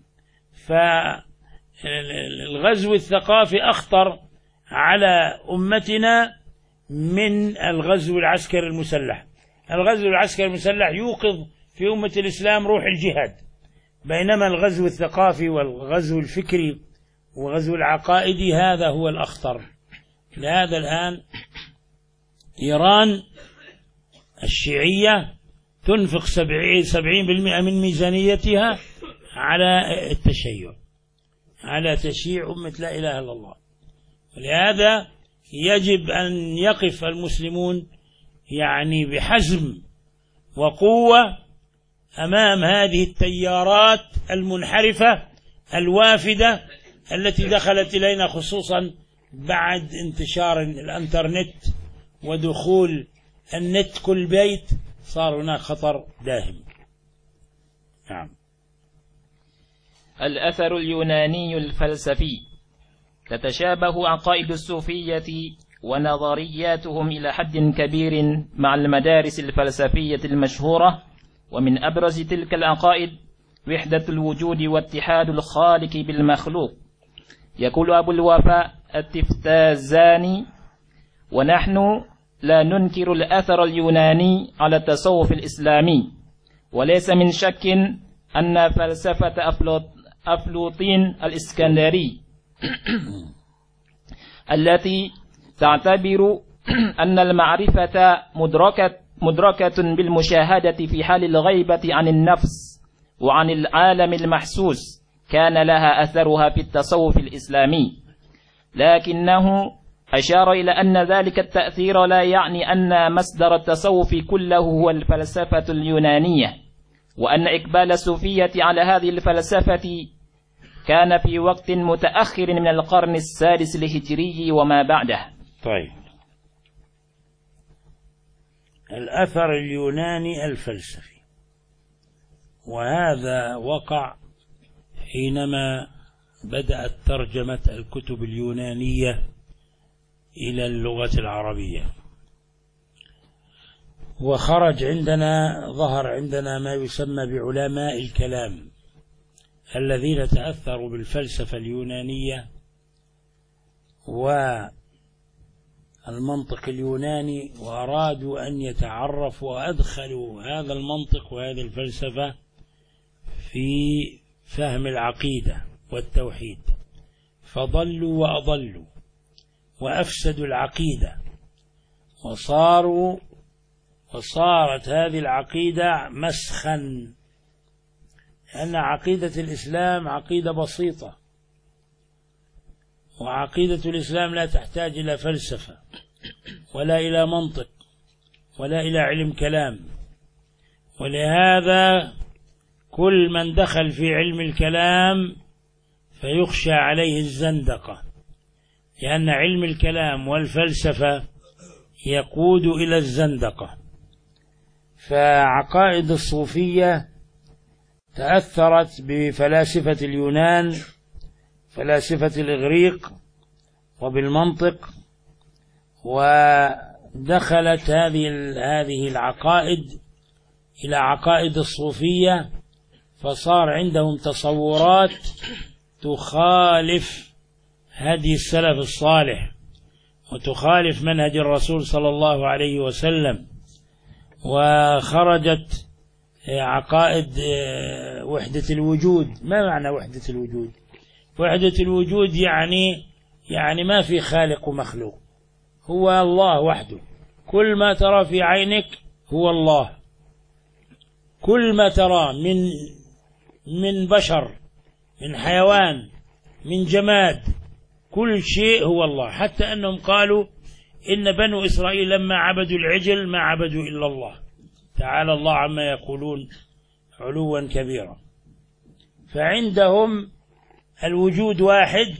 فالغزو الثقافي أخطر على أمتنا من الغزو العسكري المسلح. الغزو العسكري المسلح يوقظ في أمة الإسلام روح الجهاد، بينما الغزو الثقافي والغزو الفكري وغزو العقائدي هذا هو الأخطر. لهذا الآن إيران الشيعية تنفق 70% من ميزانيتها على التشيع، على تشييع أمة لا إله إلا الله. ولهذا يجب أن يقف المسلمون يعني بحزم وقوة أمام هذه التيارات المنحرفة الوافدة التي دخلت إلينا، خصوصا بعد انتشار الانترنت ودخول النت كل بيت، صار هناك خطر داهم. نعم. الأثر اليوناني الفلسفي. تتشابه عقائد الصوفية ونظرياتهم إلى حد كبير مع المدارس الفلسفية المشهورة، ومن أبرز تلك العقائد وحدة الوجود واتحاد الخالق بالمخلوق. يقول أبو الوفاء التفتازاني: ونحن لا ننكر الأثر اليوناني على التصوف الإسلامي، وليس من شك أن فلسفة أفلاطين الإسكندري التي تعتبر أن المعرفة مدركة بالمشاهدة في حال الغيبة عن النفس وعن العالم المحسوس، كان لها أثرها في التصوف الإسلامي، لكنه أشار إلى أن ذلك التأثير لا يعني أن مصدر التصوف كله هو الفلسفة اليونانية، وأن إقبال الصوفية على هذه الفلسفة كان في وقت متأخر من القرن السادس الهجري وما بعده. طيب، الأثر اليوناني الفلسفي، وهذا وقع حينما بدأت ترجمة الكتب اليونانية إلى اللغة العربية، ظهر عندنا ما يسمى بعلماء الكلام الذين تأثروا بالفلسفة اليونانية والمنطق اليوناني، وأرادوا أن يتعرفوا وأدخلوا هذا المنطق وهذه الفلسفة في فهم العقيدة والتوحيد، فضلوا وأضلوا وأفسدوا العقيدة، وصارت هذه العقيدة مسخا، لأن عقيدة الإسلام عقيدة بسيطة، وعقيدة الإسلام لا تحتاج إلى فلسفة ولا إلى منطق ولا إلى علم كلام. ولهذا كل من دخل في علم الكلام فيخشى عليه الزندقة، لأن علم الكلام والفلسفة يقود إلى الزندقة. فعقائد الصوفية تأثرت بفلاسفة اليونان، فلاسفة الإغريق، وبالمنطق، ودخلت هذه العقائد إلى عقائد الصوفية، فصار عندهم تصورات تخالف هدي السلف الصالح وتخالف منهج الرسول صلى الله عليه وسلم، وخرجت عقائد وحدة الوجود. ما معنى وحدة الوجود؟ وحدة الوجود يعني ما في خالق ومخلوق، هو الله وحده، كل ما ترى في عينك هو الله، كل ما ترى من بشر، من حيوان، من جماد، كل شيء هو الله. حتى أنهم قالوا إن بنو إسرائيل لما عبدوا العجل ما عبدوا إلا الله، تعالى الله عما يقولون علوا كبيرا. فعندهم الوجود واحد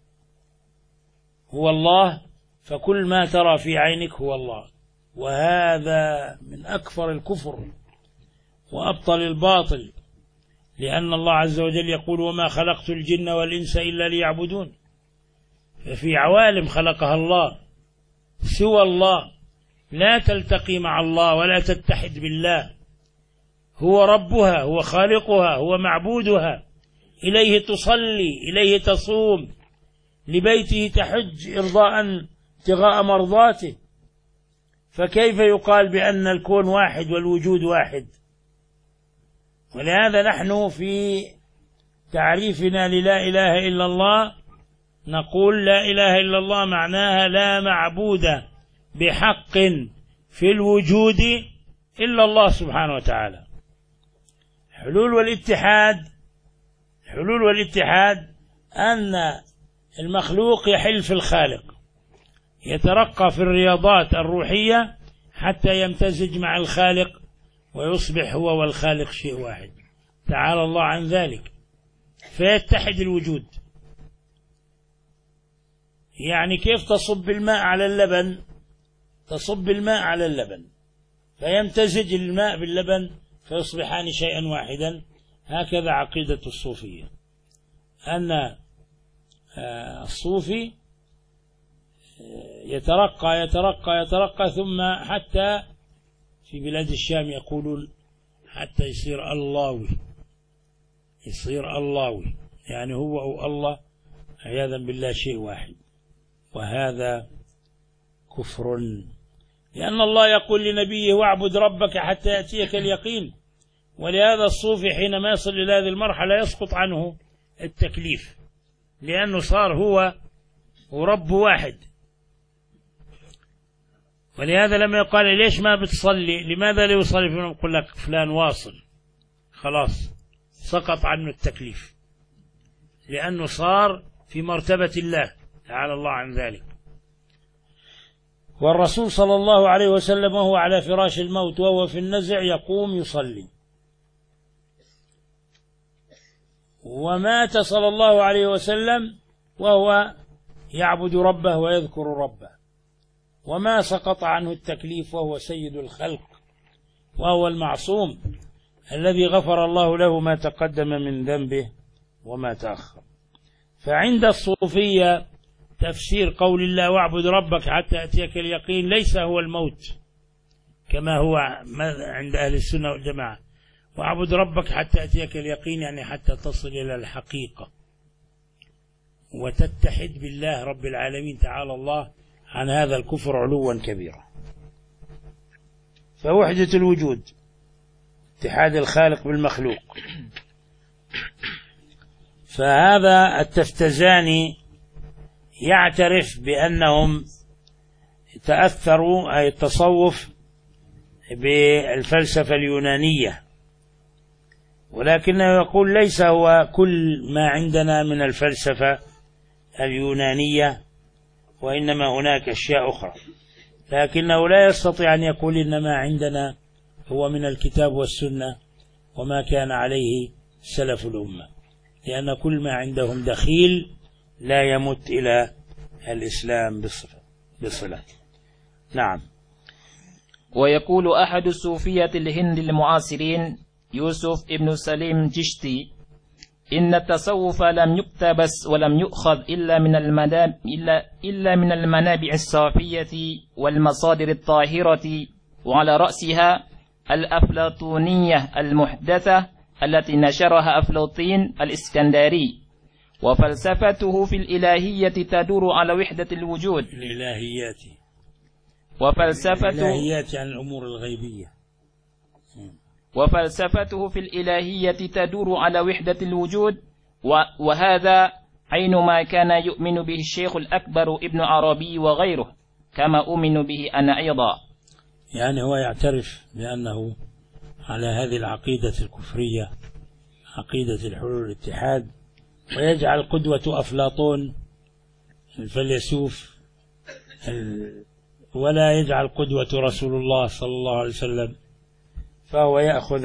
هو الله، فكل ما ترى في عينك هو الله، وهذا من أكثر الكفر وأبطل الباطل، لأن الله عز وجل يقول وما خلقت الجن والإنس إلا ليعبدون. ففي عوالم خلقها الله سوى الله لا تلتقي مع الله ولا تتحد بالله، هو ربها، هو خالقها، هو معبودها، إليه تصلي، إليه تصوم، لبيته تحج ابتغاء مرضاته. فكيف يقال بأن الكون واحد والوجود واحد؟ ولهذا نحن في تعريفنا للا إله إلا الله نقول لا إله إلا الله معناها لا معبود بحق في الوجود إلا الله سبحانه وتعالى. حلول والاتحاد أن المخلوق يحل في الخالق، يترقى في الرياضات الروحية حتى يمتزج مع الخالق ويصبح هو والخالق شيء واحد، تعالى الله عن ذلك، فيتحد الوجود. يعني كيف تصب الماء على اللبن؟ تصب الماء على اللبن فيمتزج الماء باللبن فيصبحان شيئا واحدا. هكذا عقيدة الصوفية، أن الصوفي يترقى ثم حتى في بلاد الشام يقولون حتى يصير اللهوي، يعني هو أو الله عياذا بالله شيء واحد، وهذا كفر، لأن الله يقول لنبيه واعبد ربك حتى يأتيك اليقين. ولهذا الصوفي حينما يصل إلى هذه المرحلة يسقط عنه التكليف، لأنه صار هو ورب واحد، ولهذا لما يقال ليش ما بتصلي، لماذا لا يصلي، يقول لك فلان واصل خلاص سقط عنه التكليف، لأنه صار في مرتبة الله تعالى الله عن ذلك. والرسول صلى الله عليه وسلم وهو على فراش الموت وهو في النزع يقوم يصلي، ومات صلى الله عليه وسلم وهو يعبد ربه ويذكر ربه، وما سقط عنه التكليف، وهو سيد الخلق وهو المعصوم الذي غفر الله له ما تقدم من ذنبه وما تأخر. فعند الصوفية تفسير قول الله واعبد ربك حتى يأتيك اليقين ليس هو الموت كما هو عند أهل السنة والجماعة، واعبد ربك حتى يأتيك اليقين يعني حتى تصل إلى الحقيقة وتتحد بالله رب العالمين تعالى الله عن هذا الكفر علوا كبيرا. فوحدة الوجود اتحاد الخالق بالمخلوق. فهذا التفتزاني يعترف بأنهم تأثروا أي التصوف بالفلسفة اليونانية، ولكنه يقول ليس هو كل ما عندنا من الفلسفة اليونانية، وإنما هناك أشياء أخرى، لكنه لا يستطيع أن يقول إن ما عندنا هو من الكتاب والسنة وما كان عليه سلف الأمة، لأن كل ما عندهم دخيل لا يمت إلى الإسلام بالصلة. نعم. ويقول أحد الصوفية الهند المعاصرين يوسف ابن سليم جشتي إن التصوف لم يقتبس ولم يؤخذ إلا من المنابع الصافية والمصادر الطاهرة، وعلى رأسها الأفلاطونية المحدثة التي نشرها أفلاطين الإسكندري، وفلسفته في الإلهية تدور على وحدة الوجود. الإلهيات عن الأمور الغيبية. وفلسفته في الإلهية تدور على وحدة الوجود، وهذا عين ما كان يؤمن به الشيخ الأكبر ابن عربي وغيره، كما أؤمن به أنا أيضا. يعني هو يعترف بأنه على هذه العقيدة الكفرية، عقيدة الحلول والاتحاد، ويجعل قدوة أفلاطون الفيلسوف، ولا يجعل قدوة رسول الله صلى الله عليه وسلم، فهو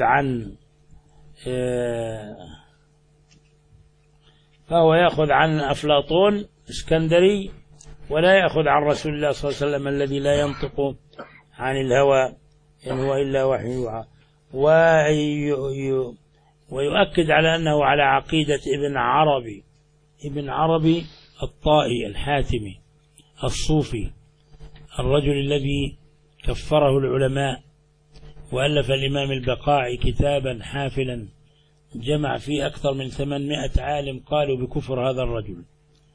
يأخذ عن أفلاطون اسكندري، ولا يأخذ عن رسول الله صلى الله عليه وسلم الذي لا ينطق عن الهوى إن هو إلا وحي يوحى، ويؤكد على أنه على عقيدة ابن عربي الطائي الحاتمي الصوفي، الرجل الذي كفره العلماء وألف الإمام البقاعي كتابا حافلا جمع فيه أكثر من 800 عالم قالوا بكفر هذا الرجل،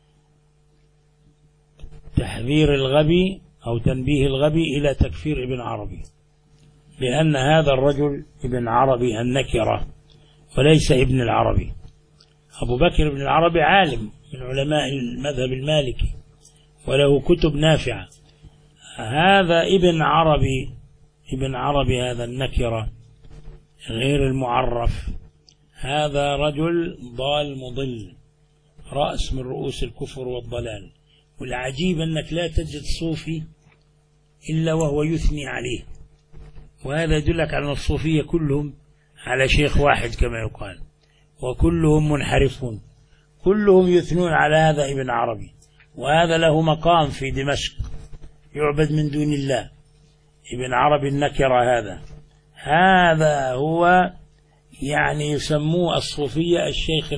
تحذير الغبي أو تنبيه الغبي إلى تكفير ابن عربي، لأن هذا الرجل ابن عربي النكرة وليس ابن العربي. أبو بكر ابن العربي عالم من علماء المذهب المالكي وله كتب نافعة، هذا ابن عربي هذا النكرة غير المعرف، هذا رجل ضال مضل، رأس من رؤوس الكفر والضلال. والعجيب أنك لا تجد صوفي إلا وهو يثني عليه، وهذا يدلك على الصوفية كلهم على شيخ واحد كما يقال، وكلهم منحرفون، كلهم يثنون على هذا ابن عربي، وهذا له مقام في دمشق يعبد من دون الله. ابن عربي النكرة هذا هو يعني يسموه الصوفية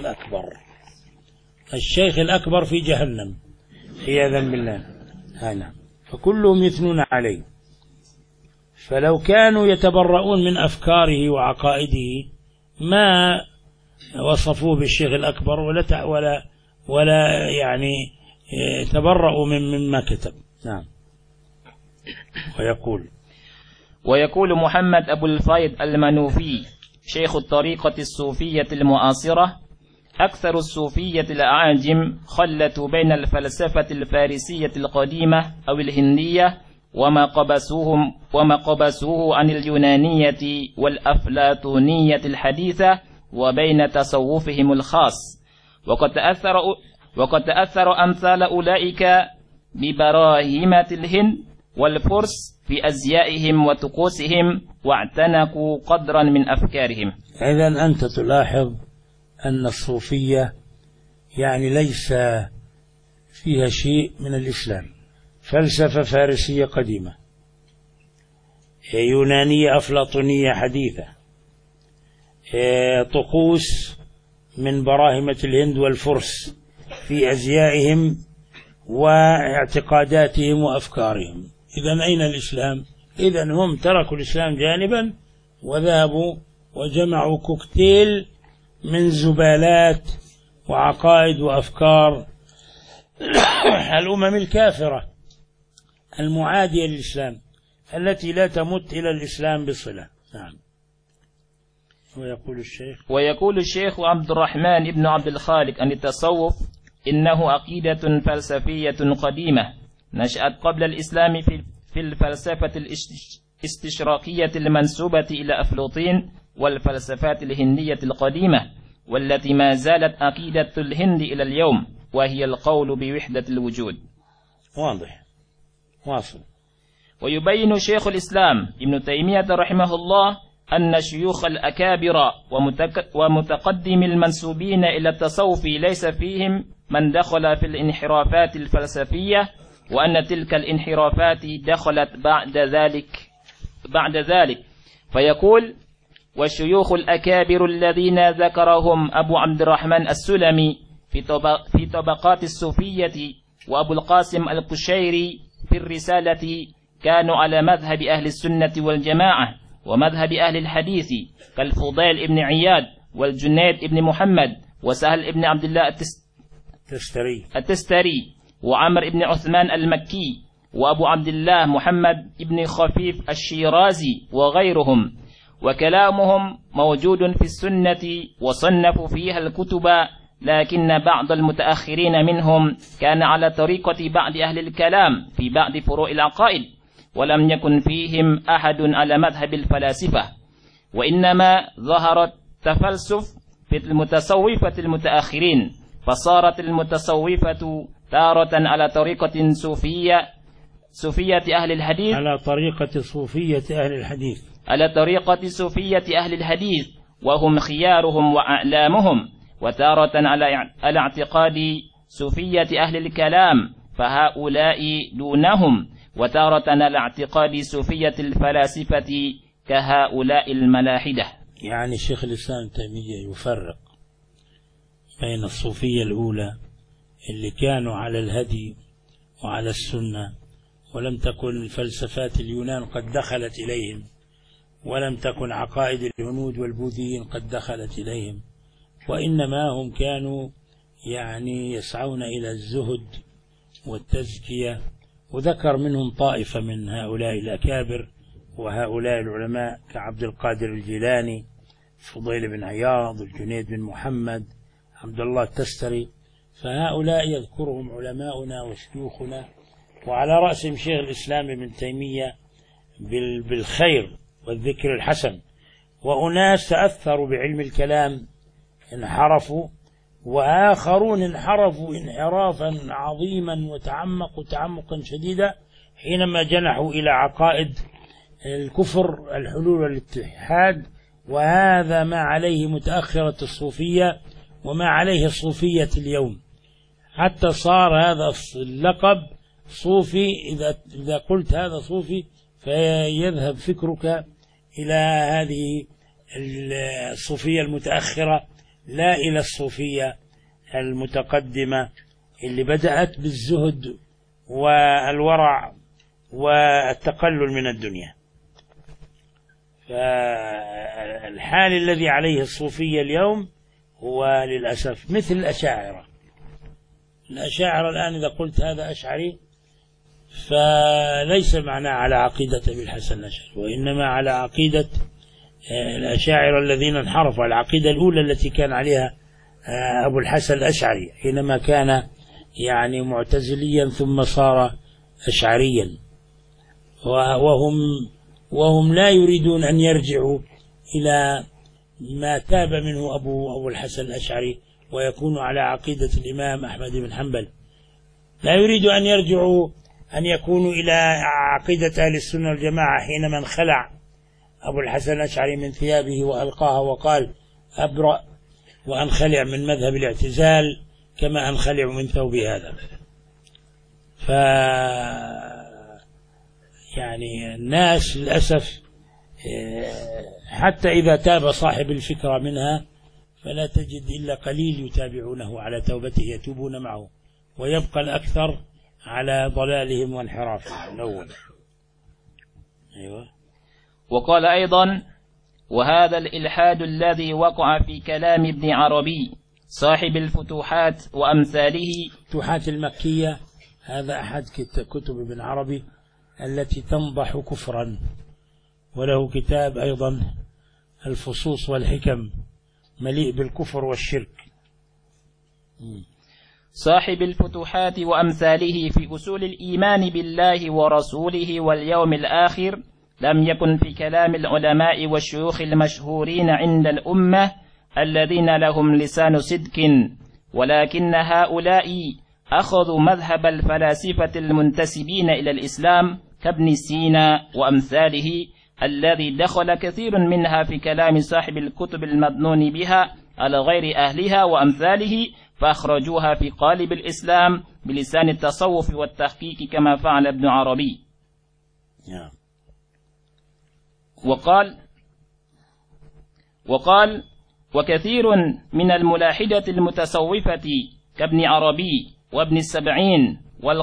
الشيخ الأكبر في جهنم عياذا بالله. نعم. فكلهم يثنون عليه، فلو كانوا يتبرؤون من أفكاره وعقائده ما وصفوه بالشيخ الأكبر ولا يعني تبرؤوا مما كتب. نعم. ويقول محمد أبو الفيض المنوفي شيخ الطريقة الصوفية المعاصرة أكثر الصوفية الأعاجم خلتوا بين الفلسفة الفارسية القديمة أو الهندية وما قبسوه عن اليونانية والأفلاطونية الحديثة وبين تصوفهم الخاص. وقد تأثر أمثال أولئك ببراهمة الهند والفرس في أزيائهم وطقوسهم واعتنقوا قدرا من أفكارهم. إذن أنت تلاحظ أن الصوفية يعني ليس فيها شيء من الإسلام، فلسفة فارسية قديمة، يونانية أفلاطونية حديثة، طقوس من براهمة الهند والفرس في أزيائهم واعتقاداتهم وأفكارهم. إذن أين الإسلام؟ إذن هم تركوا الإسلام جانبا وذهبوا وجمعوا كوكتيل من زبالات وعقائد وأفكار الأمم الكافرة المعادية للإسلام التي لا تمت إلى الإسلام بصلة. نعم. ويقول الشيخ عبد الرحمن بن عبد الخالق أن التصوف إنه عقيدة فلسفية قديمة نشأت قبل الإسلام في الفلسفة الاستشراقية المنسوبة إلى أفلاطين والفلسفات الهندية القديمة، والتي ما زالت عقيدة الهند إلى اليوم، وهي القول بوحدة الوجود. واضح. واصل. ويبين شيخ الإسلام ابن تيمية رحمه الله أن شيوخ الأكابر ومتقدم المنسوبين إلى التصوف ليس فيهم من دخل في الانحرافات الفلسفية، وأن تلك الانحرافات دخلت بعد ذلك فيقول: والشيوخ الأكابر الذين ذكرهم أبو عبد الرحمن السلمي في طبقات الصوفية وأبو القاسم القشيري في الرسالة كانوا على مذهب أهل السنة والجماعة ومذهب أهل الحديث كالفضيل ابن عياد والجنيد ابن محمد وسهل ابن عبد الله التستري وعمر ابن عثمان المكي وأبو عبد الله محمد ابن خفيف الشيرازي وغيرهم، وكلامهم موجود في السنة وصنفوا فيها الكتب، لكن بعض المتأخرين منهم كان على طريقة بعض أهل الكلام في بعض فروع العقائد، ولم يكن فيهم أحد على مذهب الفلاسفة، وإنما ظهر التفلسف في المتصوفة المتأخرين، فصارت المتصوفة تارة على طريقة صوفية أهل الحديث على طريقة صوفية أهل الحديث وهم خيارهم وأعلامهم، وتارة على اعتقاد صوفية أهل الكلام فهؤلاء دونهم، وتارة على اعتقاد صوفية الفلاسفة كهؤلاء الملاحدة. يعني شيخ الإسلام تيمية يفرق بين الصوفية الأولى اللي كانوا على الهدي وعلى السنة، ولم تكن فلسفات اليونان قد دخلت إليهم، ولم تكن عقائد الهنود والبوذيين قد دخلت إليهم، وإنما هم كانوا يعني يسعون إلى الزهد والتزكية. وذكر منهم طائفة من هؤلاء الأكابر وهؤلاء العلماء كعبد القادر الجيلاني، فضيل بن عياض، الجنيد بن محمد، عبد الله التستري، فهؤلاء يذكرهم علماؤنا وشيوخنا، وعلى رأسهم شيخ الإسلام ابن تيمية بالخير والذكر الحسن. وأناس تأثروا بعلم الكلام انحرفوا، وآخرون انحرفوا انحرافا عظيما وتعمقوا تعمقا شديدا حينما جنحوا إلى عقائد الكفر، الحلول والاتحاد، وهذا ما عليه متأخرة الصوفية وما عليه الصوفية اليوم، حتى صار هذا اللقب صوفي. إذا قلت هذا صوفي فيذهب فكرك إلى هذه الصوفية المتأخرة لا إلى الصوفية المتقدمة اللي بدأت بالزهد والورع والتقلل من الدنيا. فالحال الذي عليه الصوفية اليوم هو للأسف مثل الأشاعرة. الآن إذا قلت هذا أشعري فليس معناه على عقيدة أبي الحسن الأشعري، وإنما على عقيدة الأشاعرة الذين انحرفوا، العقيدة الأولى التي كان عليها أبو الحسن الأشعري حينما كان يعني معتزليا ثم صار أشعريا. وهم لا يريدون أن يرجعوا إلى ما تاب منه أبو الحسن الأشعري ويكون على عقيدة الإمام أحمد بن حنبل. لا يريد أن يرجعوا أن يكونوا إلى عقيدة أهل السنة والجماعة حينما انخلع أبو الحسن الأشعري من ثيابه وألقاها وقال أبرأ وأنخلع من مذهب الاعتزال كما أنخلع من ثوب هذا. يعني الناس للأسف حتى إذا تاب صاحب الفكرة منها فلا تجد إلا قليل يتابعونه على توبته يتوبون معه، ويبقى الأكثر على ضلالهم وانحرافهم الأول. أيوة. وقال أيضا: وهذا الإلحاد الذي وقع في كلام ابن عربي صاحب الفتوحات وأمثاله. الفتوحات المكية هذا أحد كتب ابن عربي التي تنضح كفرا، وله كتاب أيضا الفصوص والحكم مليء بالكفر والشرك. صاحب الفتوحات وأمثاله في أصول الإيمان بالله ورسوله واليوم الآخر لم يكن في كلام العلماء والشيوخ المشهورين عند الأمة الذين لهم لسان صدق، ولكن هؤلاء أخذوا مذهب الفلاسفة المنتسبين إلى الإسلام كابن سينا وأمثاله الذي دخل كثير منها في كلام صاحب الكتب المظنون بها على غير أهلها وأمثاله، فأخرجوها في قالب الإسلام بلسان التصوف والتحقيق كما فعل ابن عربي. وقال وكثير من الملاحدة المتصوفة كابن عربي وابن السبعين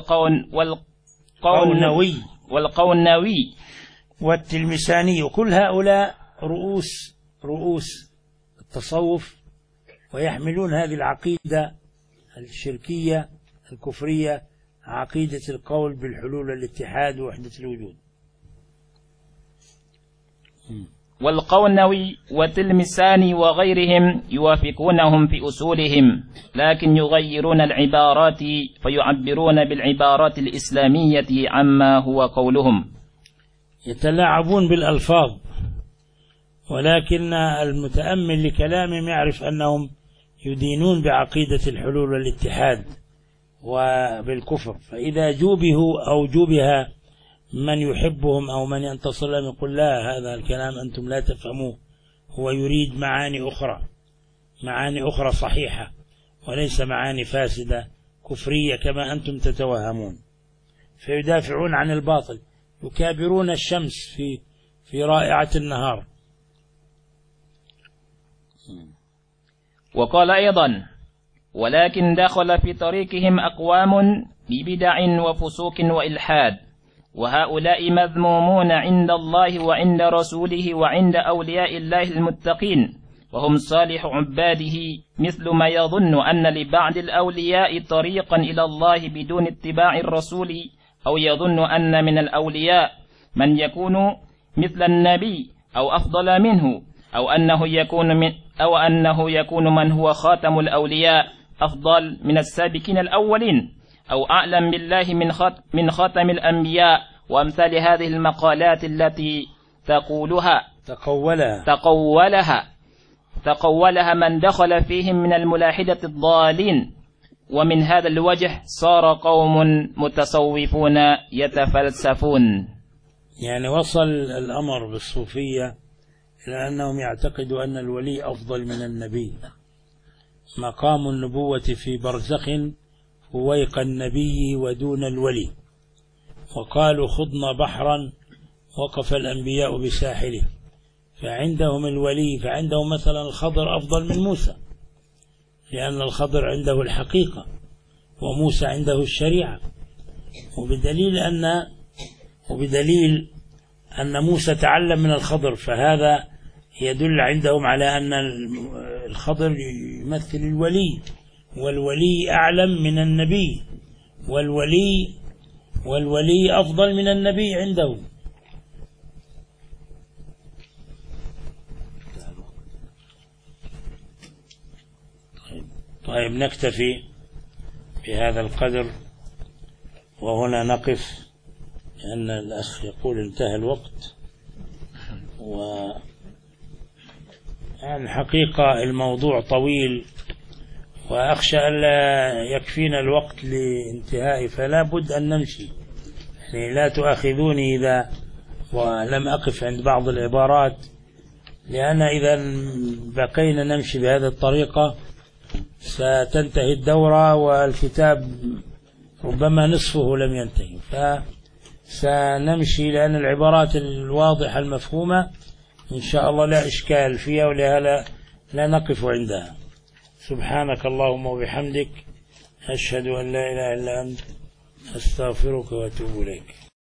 والقونوي والتلمساني، كل هؤلاء رؤوس التصوف، ويحملون هذه العقيدة الشركية الكفرية، عقيدة القول بالحلول والاتحاد ووحدة الوجود. والقونوي والتلمساني وغيرهم يوافقونهم في أصولهم، لكن يغيرون العبارات فيعبرون بالعبارات الإسلامية عما هو قولهم. يتلاعبون بالألفاظ، ولكن المتأمل لكلامهم يعرف أنهم يدينون بعقيدة الحلول والاتحاد وبالكفر، فإذا جوبه أو جوبها من يحبهم أو من ينتصر لهم يقول لا، هذا الكلام أنتم لا تفهموه، هو يريد معاني أخرى صحيحة وليس معاني فاسدة كفرية كما أنتم تتوهمون، فيدافعون عن الباطل، يكابرون الشمس في رائعة النهار. وقال أيضا: ولكن دخل في طريقهم أقوام ببدع وفسوق وإلحاد، وهؤلاء مذمومون عند الله وعند رسوله وعند أولياء الله المتقين، وهم صالح عباده، مثل ما يظن أن لبعض الأولياء طريقا إلى الله بدون اتباع الرسول، أو يظن أن من الأولياء من يكون مثل النبي أو أفضل منه، أو أنه يكون من هو خاتم الأولياء أفضل من السابقين الأولين، أو أعلم بالله من خاتم الأنبياء، وأمثال هذه المقالات التي تقولها من دخل فيهم من الملاحدة الضالين. ومن هذا الوجه صار قوم متصوفون يتفلسفون. يعني وصل الأمر بالصوفية إلى أنهم يعتقدوا أن الولي أفضل من النبي، مقام النبوة في برزخ فويق النبي ودون الولي، وقالوا خضنا بحرا وقف الأنبياء بساحله، فعندهم الولي، فعندهم مثلا الخضر أفضل من موسى، لأن الخضر عنده الحقيقة وموسى عنده الشريعة، وبدليل أن موسى تعلم من الخضر، فهذا يدل عندهم على أن الخضر يمثل الولي، والولي أعلم من النبي، والولي أفضل من النبي عنده. طيب نكتفي بهذا القدر وهنا نقف، لأن الأخ يقول انتهى الوقت، الحقيقة الموضوع طويل وأخشى ألا يكفينا الوقت لانتهائه، فلا بد أن نمشي. يعني لا تؤاخذوني إذا ولم أقف عند بعض العبارات، لأن إذا بقينا نمشي بهذه الطريقة ستنتهي الدورة والكتاب ربما نصفه لم ينتهي. فسنمشي لأن العبارات الواضحة المفهومة إن شاء الله لا إشكال فيها، ولهذا لا نقف عندها. سبحانك اللهم وبحمدك، أشهد أن لا إله إلا أنت، أستغفرك وأتوب إليك.